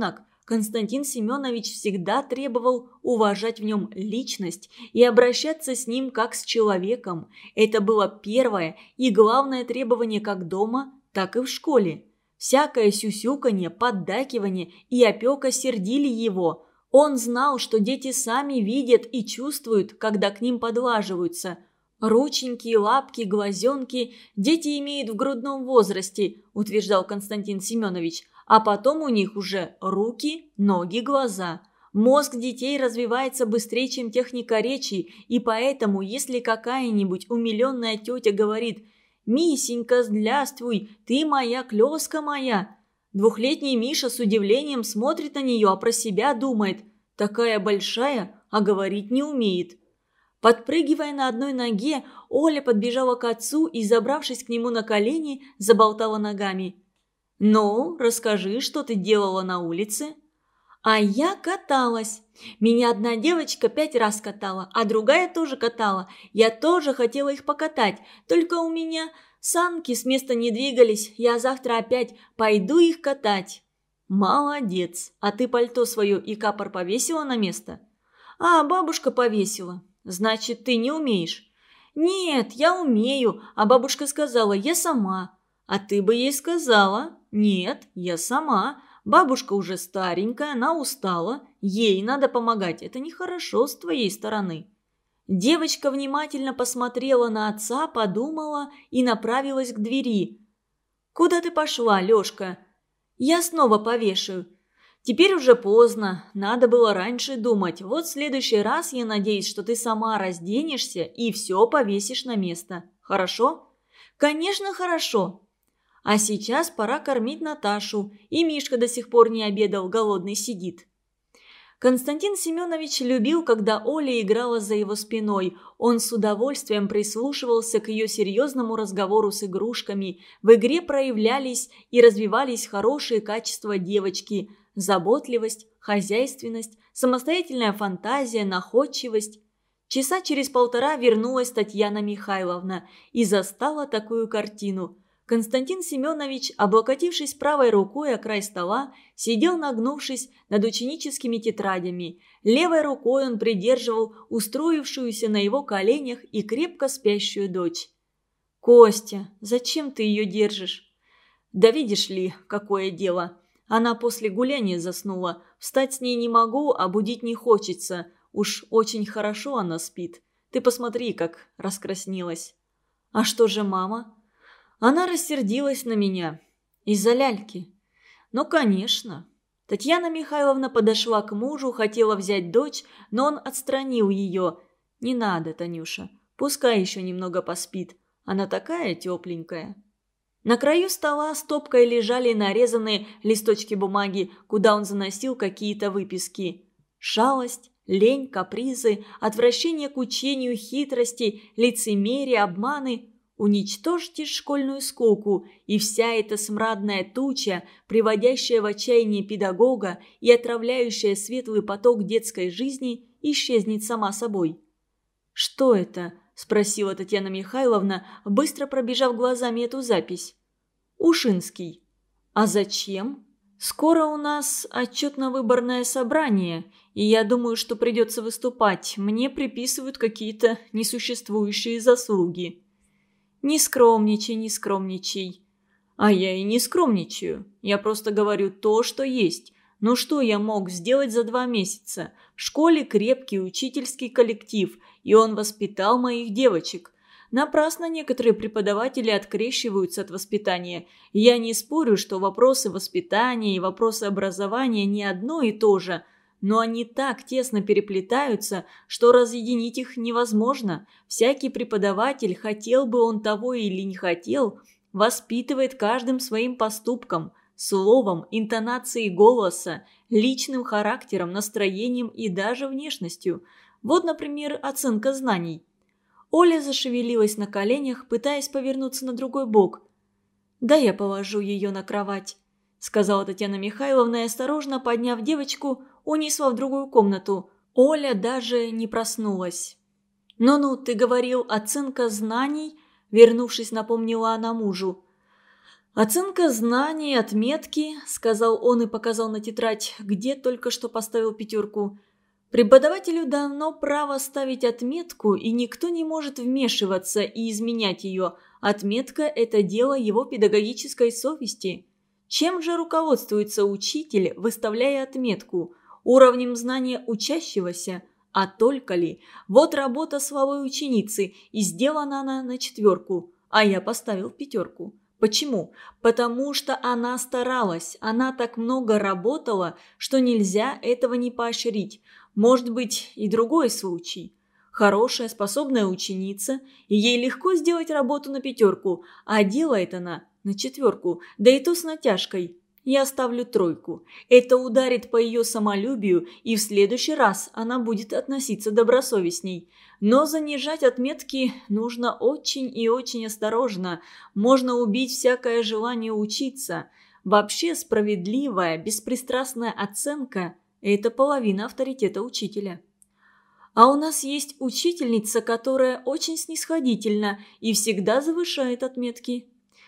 Константин Семенович всегда требовал уважать в нем личность и обращаться с ним как с человеком. Это было первое и главное требование как дома, так и в школе. Всякое сюсюканье, поддакивание и опека сердили его. Он знал, что дети сами видят и чувствуют, когда к ним подлаживаются. «Рученьки, лапки, глазенки дети имеют в грудном возрасте», утверждал Константин Семенович, а потом у них уже руки, ноги, глаза. Мозг детей развивается быстрее, чем техника речи, и поэтому, если какая-нибудь умиленная тетя говорит «Мисенька, здравствуй, ты моя, клёска моя», двухлетний Миша с удивлением смотрит на нее, а про себя думает «такая большая, а говорить не умеет». Подпрыгивая на одной ноге, Оля подбежала к отцу и, забравшись к нему на колени, заболтала ногами. «Ну, расскажи, что ты делала на улице?» «А я каталась. Меня одна девочка пять раз катала, а другая тоже катала. Я тоже хотела их покатать, только у меня санки с места не двигались. Я завтра опять пойду их катать». «Молодец. А ты пальто свое и капор повесила на место?» «А, бабушка повесила». «Значит, ты не умеешь?» «Нет, я умею, а бабушка сказала, я сама». «А ты бы ей сказала?» «Нет, я сама. Бабушка уже старенькая, она устала. Ей надо помогать, это нехорошо с твоей стороны». Девочка внимательно посмотрела на отца, подумала и направилась к двери. «Куда ты пошла, Лешка?» «Я снова повешаю». «Теперь уже поздно, надо было раньше думать. Вот в следующий раз я надеюсь, что ты сама разденешься и все повесишь на место. Хорошо?» «Конечно, хорошо. А сейчас пора кормить Наташу, и Мишка до сих пор не обедал, голодный сидит». Константин Семенович любил, когда Оля играла за его спиной. Он с удовольствием прислушивался к ее серьезному разговору с игрушками. В игре проявлялись и развивались хорошие качества девочки – заботливость, хозяйственность, самостоятельная фантазия, находчивость. Часа через полтора вернулась Татьяна Михайловна и застала такую картину. Константин Семенович, облокотившись правой рукой о край стола, сидел, нагнувшись над ученическими тетрадями. Левой рукой он придерживал устроившуюся на его коленях и крепко спящую дочь. «Костя, зачем ты ее держишь?» «Да видишь ли, какое дело. Она после гуляния заснула. Встать с ней не могу, а будить не хочется. Уж очень хорошо она спит. Ты посмотри, как раскраснелась». «А что же мама?» «Она рассердилась на меня. Из-за ляльки». «Ну, конечно». Татьяна Михайловна подошла к мужу, хотела взять дочь, но он отстранил ее. «Не надо, Танюша. Пускай еще немного поспит. Она такая тепленькая». На краю стола стопкой лежали нарезанные листочки бумаги, куда он заносил какие-то выписки. Шалость, лень, капризы, отвращение к учению, хитрости, лицемерие, обманы. Уничтожьте школьную скуку, и вся эта смрадная туча, приводящая в отчаяние педагога и отравляющая светлый поток детской жизни, исчезнет сама собой. «Что это?» – спросила Татьяна Михайловна, быстро пробежав глазами эту запись. «Ушинский». «А зачем?» «Скоро у нас отчетно-выборное собрание, и я думаю, что придется выступать. Мне приписывают какие-то несуществующие заслуги». «Не скромничай, не скромничай». «А я и не скромничаю. Я просто говорю то, что есть. Ну что я мог сделать за два месяца? В школе крепкий учительский коллектив, и он воспитал моих девочек. Напрасно некоторые преподаватели открещиваются от воспитания. Я не спорю, что вопросы воспитания и вопросы образования не одно и то же, но они так тесно переплетаются, что разъединить их невозможно. Всякий преподаватель, хотел бы он того или не хотел, воспитывает каждым своим поступком, словом, интонацией голоса, личным характером, настроением и даже внешностью. Вот, например, оценка знаний. Оля зашевелилась на коленях, пытаясь повернуться на другой бок. «Да я положу ее на кровать», — сказала Татьяна Михайловна и, осторожно подняв девочку, унесла в другую комнату. Оля даже не проснулась. «Ну-ну, ты говорил, оценка знаний?» — вернувшись, напомнила она мужу. «Оценка знаний, отметки», – сказал он и показал на тетрадь, где только что поставил пятерку. «Преподавателю дано право ставить отметку, и никто не может вмешиваться и изменять ее. Отметка – это дело его педагогической совести». Чем же руководствуется учитель, выставляя отметку? Уровнем знания учащегося? А только ли? Вот работа слабой ученицы, и сделана она на четверку, а я поставил пятерку. Почему? Потому что она старалась, она так много работала, что нельзя этого не поощрить. Может быть, и другой случай. Хорошая, способная ученица, и ей легко сделать работу на пятерку, а делает она на четверку, да и то с натяжкой. Я ставлю тройку. Это ударит по ее самолюбию, и в следующий раз она будет относиться добросовестней. Но занижать отметки нужно очень и очень осторожно. Можно убить всякое желание учиться. Вообще справедливая, беспристрастная оценка – это половина авторитета учителя. А у нас есть учительница, которая очень снисходительна и всегда завышает отметки.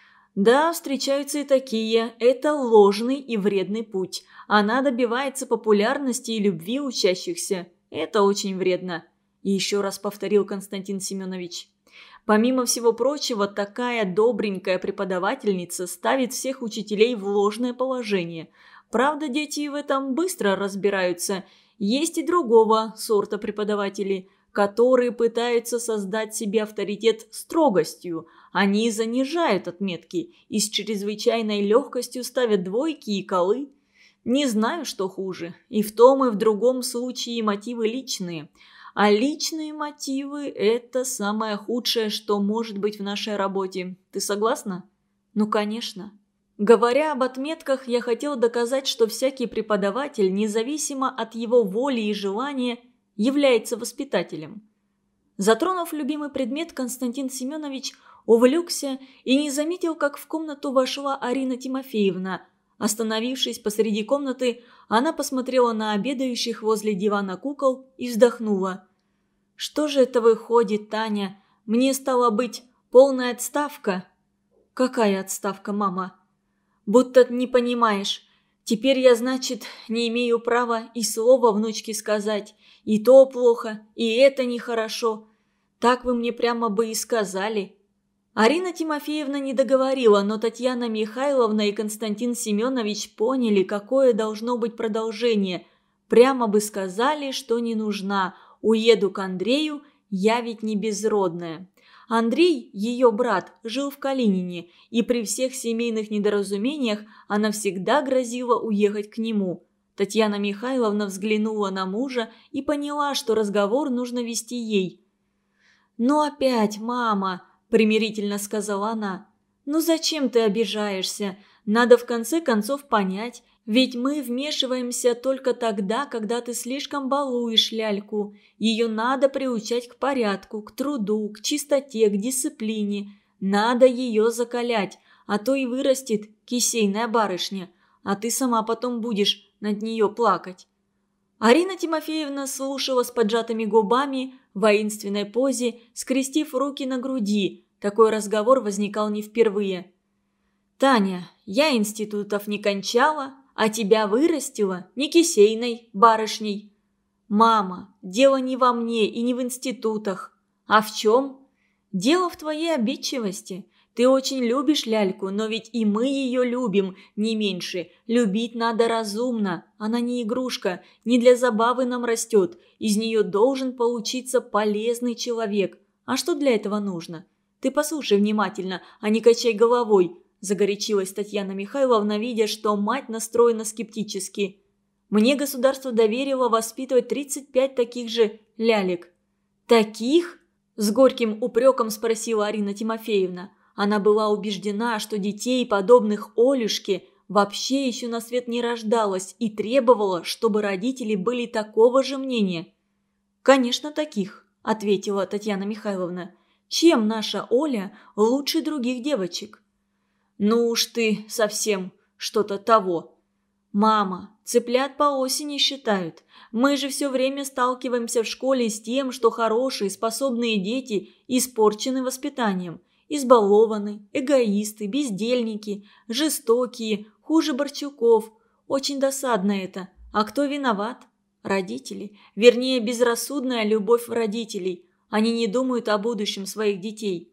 Да, встречаются и такие. Это ложный и вредный путь. Она добивается популярности и любви учащихся. Это очень вредно. И еще раз повторил Константин Семенович. Помимо всего прочего, такая добренькая преподавательница ставит всех учителей в ложное положение. Правда, дети в этом быстро разбираются. Есть и другого сорта преподаватели, которые пытаются создать себе авторитет строгостью. Они занижают отметки и с чрезвычайной легкостью ставят двойки и колы. Не знаю, что хуже. И в том, и в другом случае мотивы личные. А личные мотивы – это самое худшее, что может быть в нашей работе. Ты согласна? Ну, конечно. Говоря об отметках, я хотел доказать, что всякий преподаватель, независимо от его воли и желания, является воспитателем. Затронув любимый предмет, Константин Семенович увлекся и не заметил, как в комнату вошла Арина Тимофеевна. Остановившись посреди комнаты, она посмотрела на обедающих возле дивана кукол и вздохнула. «Что же это выходит, Таня? Мне стало быть полная отставка». «Какая отставка, мама?» «Будто не понимаешь. Теперь я, значит, не имею права и слова внучке сказать. И то плохо, и это нехорошо. Так вы мне прямо бы и сказали». Арина Тимофеевна не договорила, но Татьяна Михайловна и Константин Семенович поняли, какое должно быть продолжение. Прямо бы сказали, что не нужна. Уеду к Андрею, я ведь не безродная. Андрей, ее брат, жил в Калинине, и при всех семейных недоразумениях она всегда грозила уехать к нему. Татьяна Михайловна взглянула на мужа и поняла, что разговор нужно вести ей. «Ну опять, мама!» – примирительно сказала она. «Ну зачем ты обижаешься? Надо в конце концов понять, ведь мы вмешиваемся только тогда, когда ты слишком балуешь ляльку. Ее надо приучать к порядку, к труду, к чистоте, к дисциплине. Надо ее закалять, а то и вырастет кисейная барышня, а ты сама потом будешь над нее плакать». Арина Тимофеевна слушала с поджатыми губами, в воинственной позе, скрестив руки на груди. Такой разговор возникал не впервые. «Таня, я институтов не кончала, а тебя вырастила не кисейной барышней». «Мама, дело не во мне и не в институтах. А в чем? Дело в твоей обидчивости. Ты очень любишь ляльку, но ведь и мы ее любим не меньше. Любить надо разумно. Она не игрушка, не для забавы нам растет. Из нее должен получиться полезный человек. А что для этого нужно? Ты послушай внимательно, а не качай головой», – загорячилась Татьяна Михайловна, видя, что мать настроена скептически. «Мне государство доверило воспитывать тридцать пять таких же лялек». «Таких?» – с горьким упреком спросила Арина Тимофеевна. Она была убеждена, что детей, подобных Олюшке, вообще еще на свет не рождалось, и требовала, чтобы родители были такого же мнения. «Конечно, таких», – ответила Татьяна Михайловна. «Чем наша Оля лучше других девочек?» «Ну уж ты совсем что-то того». «Мама, цыплят по осени считают. Мы же все время сталкиваемся в школе с тем, что хорошие, способные дети испорчены воспитанием. Избалованы, эгоисты, бездельники, жестокие, хуже Борчуков. Очень досадно это. А кто виноват? Родители. Вернее, безрассудная любовь родителей. Они не думают о будущем своих детей.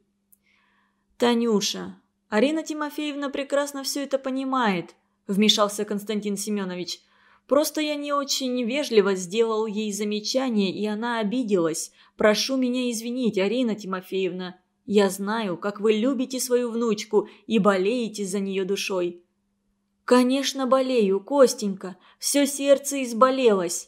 «Танюша, Арина Тимофеевна прекрасно все это понимает», – вмешался Константин Семенович. «Просто я не очень вежливо сделал ей замечание, и она обиделась. Прошу меня извинить, Арина Тимофеевна. Я знаю, как вы любите свою внучку и болеете за нее душой». «Конечно, болею, Костенька. Все сердце изболелось».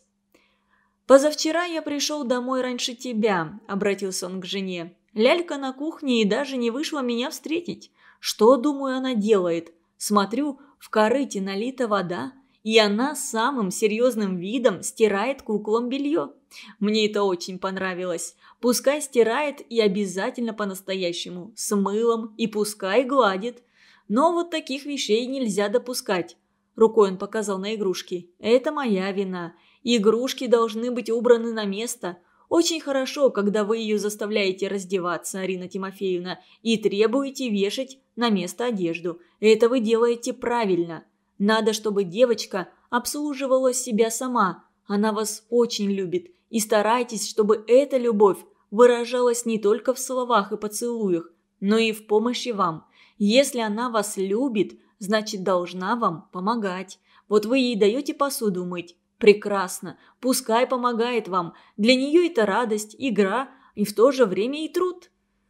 «Позавчера я пришел домой раньше тебя», – обратился он к жене. «Лялька на кухне и даже не вышла меня встретить. Что, думаю, она делает? Смотрю, в корыте налита вода, и она самым серьезным видом стирает куклам белье. Мне это очень понравилось. Пускай стирает и обязательно по-настоящему, с мылом, и пускай гладит. Но вот таких вещей нельзя допускать». Рукой он показал на игрушки. «Это моя вина. Игрушки должны быть убраны на место. Очень хорошо, когда вы ее заставляете раздеваться, Арина Тимофеевна, и требуете вешать на место одежду. Это вы делаете правильно. Надо, чтобы девочка обслуживала себя сама. Она вас очень любит. И старайтесь, чтобы эта любовь выражалась не только в словах и поцелуях, но и в помощи вам. Если она вас любит, значит, должна вам помогать. Вот вы ей даете посуду мыть. Прекрасно. Пускай помогает вам. Для нее это радость, игра и в то же время и труд».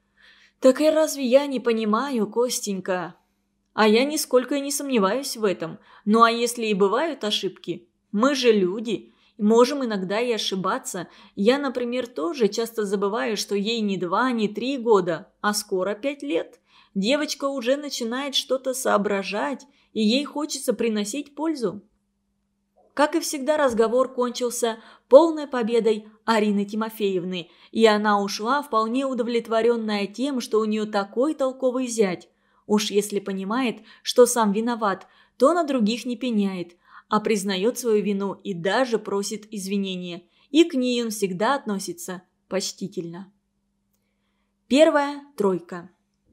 «Так и разве я не понимаю, Костенька?» «А я нисколько и не сомневаюсь в этом. Ну а если и бывают ошибки? Мы же люди. Можем иногда и ошибаться. Я, например, тоже часто забываю, что ей не два, не три года, а скоро пять лет. Девочка уже начинает что-то соображать, и ей хочется приносить пользу». Как и всегда, разговор кончился полной победой Арины Тимофеевны, и она ушла вполне удовлетворенная тем, что у нее такой толковый зять. Уж если понимает, что сам виноват, то на других не пеняет, а признает свою вину и даже просит извинения. И к ней он всегда относится почтительно. Первая тройка.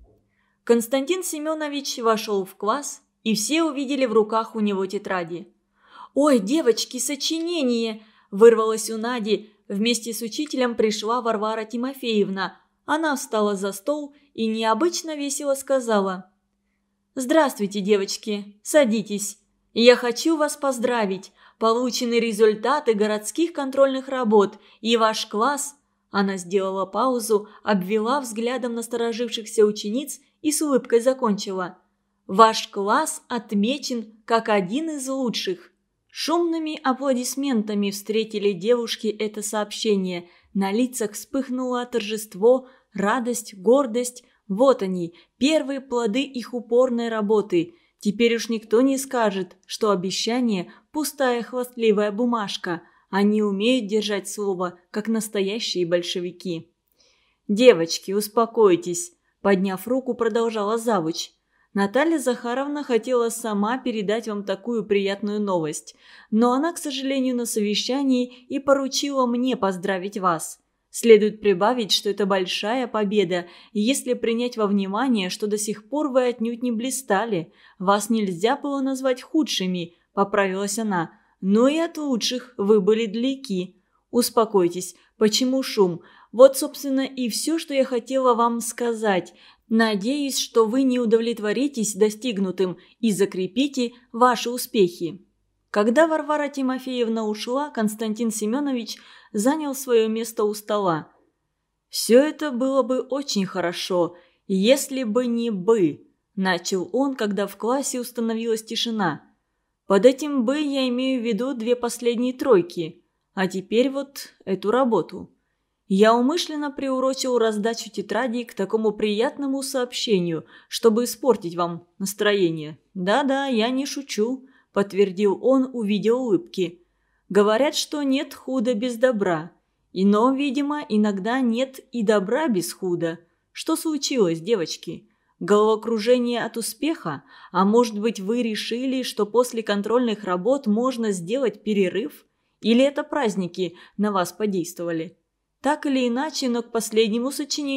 Константин Семенович вошел в класс, и все увидели в руках у него тетради. «Ой, девочки, сочинение!» – вырвалось у Нади. Вместе с учителем пришла Варвара Тимофеевна. Она встала за стол и необычно весело сказала: «Здравствуйте, девочки, садитесь. Я хочу вас поздравить. Получены результаты городских контрольных работ, и ваш класс...» Она сделала паузу, обвела взглядом насторожившихся учениц и с улыбкой закончила: «Ваш класс отмечен как один из лучших». Шумными аплодисментами встретили девушки это сообщение. На лицах вспыхнуло торжество, радость, гордость. Вот они, первые плоды их упорной работы. Теперь уж никто не скажет, что обещание – пустая хвастливая бумажка. Они умеют держать слово, как настоящие большевики. «Девочки, успокойтесь», – подняв руку, продолжала завуч. «Наталья Захаровна хотела сама передать вам такую приятную новость, но она, к сожалению, на совещании и поручила мне поздравить вас. Следует прибавить, что это большая победа, если принять во внимание, что до сих пор вы отнюдь не блистали. Вас нельзя было назвать худшими», – поправилась она, – «но и от лучших вы были далеки. Успокойтесь, почему шум? Вот, собственно, и все, что я хотела вам сказать. Надеюсь, что вы не удовлетворитесь достигнутым и закрепите ваши успехи». Когда Варвара Тимофеевна ушла, Константин Семенович занял свое место у стола. «Все это было бы очень хорошо, если бы не «бы», – начал он, когда в классе установилась тишина. «Под этим «бы» я имею в виду две последние тройки, а теперь вот эту работу». Я умышленно приурочил раздачу тетрадей к такому приятному сообщению, чтобы испортить вам настроение. Да-да, я не шучу, подтвердил он, увидев улыбки. Говорят, что нет худа без добра. Но, видимо, иногда нет и добра без худа. Что случилось, девочки? Головокружение от успеха? А может быть, вы решили, что после контрольных работ можно сделать перерыв? Или это праздники на вас подействовали? Так или иначе, но к последнему сочинению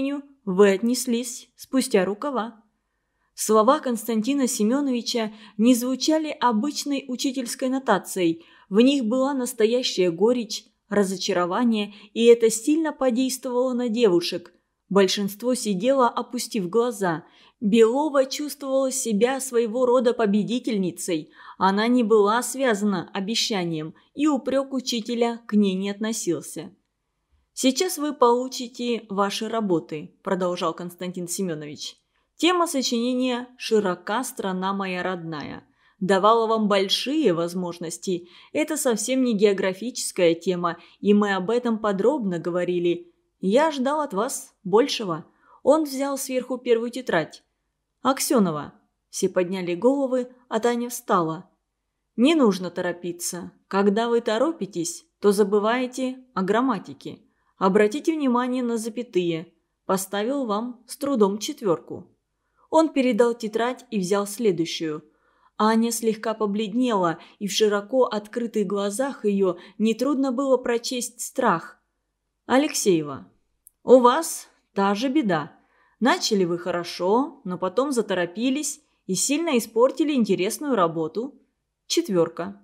вы отнеслись спустя рукава». Слова Константина Семеновича не звучали обычной учительской нотацией, в них была настоящая горечь, разочарование, и это сильно подействовало на девушек. Большинство сидело, опустив глаза. Белова чувствовала себя своего рода победительницей. Она не была связана обещанием, и упрек учителя к ней не относился. «Сейчас вы получите ваши работы», – продолжал Константин Семенович. «Тема сочинения «Широка страна моя родная» давала вам большие возможности. Это совсем не географическая тема, и мы об этом подробно говорили. Я ждал от вас большего». Он взял сверху первую тетрадь. «Аксенова». Все подняли головы, а Таня встала. «Не нужно торопиться. Когда вы торопитесь, то забываете о грамматике. Обратите внимание на запятые. Поставил вам с трудом четверку». Он передал тетрадь и взял следующую. Аня слегка побледнела, и в широко открытых глазах ее нетрудно было прочесть страх. «Алексеева, у вас та же беда. Начали вы хорошо, но потом заторопились и сильно испортили интересную работу. Четверка».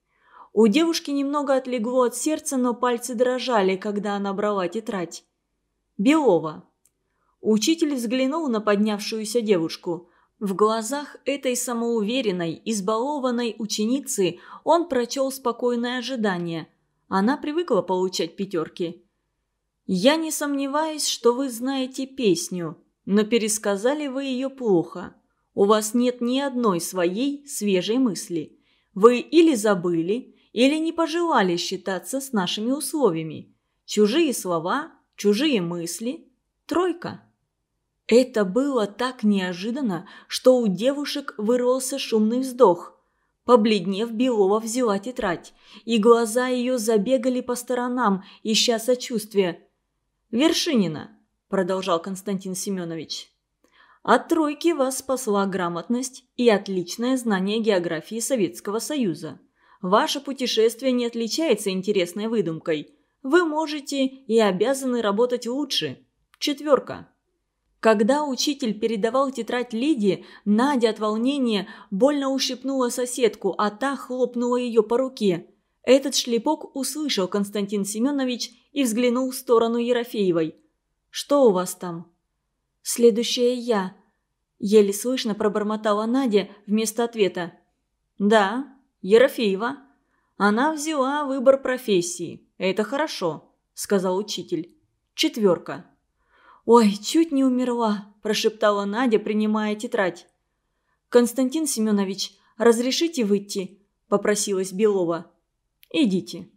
У девушки немного отлегло от сердца, но пальцы дрожали, когда она брала тетрадь. «Белова». Учитель взглянул на поднявшуюся девушку. В глазах этой самоуверенной, избалованной ученицы он прочел спокойное ожидание. Она привыкла получать пятерки. «Я не сомневаюсь, что вы знаете песню, но пересказали вы ее плохо. У вас нет ни одной своей свежей мысли. Вы или забыли, или не пожелали считаться с нашими условиями. Чужие слова, чужие мысли. Тройка». Это было так неожиданно, что у девушек вырвался шумный вздох. Побледнев, Белова взяла тетрадь, и глаза ее забегали по сторонам, ища сочувствия. «Вершинина», – продолжал Константин Семенович, – «от тройки вас спасла грамотность и отличное знание географии Советского Союза. Ваше путешествие не отличается интересной выдумкой. Вы можете и обязаны работать лучше. Четверка». Когда учитель передавал тетрадь Лиде, Надя от волнения больно ущипнула соседку, а та хлопнула ее по руке. Этот шлепок услышал Константин Семенович и взглянул в сторону Ерофеевой. «Что у вас там?» «Следующая я», – еле слышно пробормотала Надя вместо ответа. «Да, Ерофеева. Она взяла выбор профессии. Это хорошо», – сказал учитель. «Четверка». «Ой, чуть не умерла», – прошептала Надя, принимая тетрадь. «Константин Семенович, разрешите выйти?» – попросилась Белова. «Идите».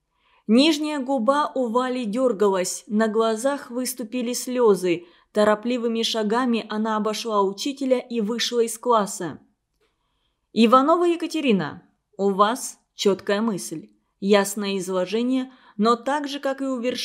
Нижняя губа у Вали дергалась, на глазах выступили слезы. Торопливыми шагами она обошла учителя и вышла из класса. «Иванова Екатерина, у вас четкая мысль, ясное изложение, но так же, как и у Вершинина,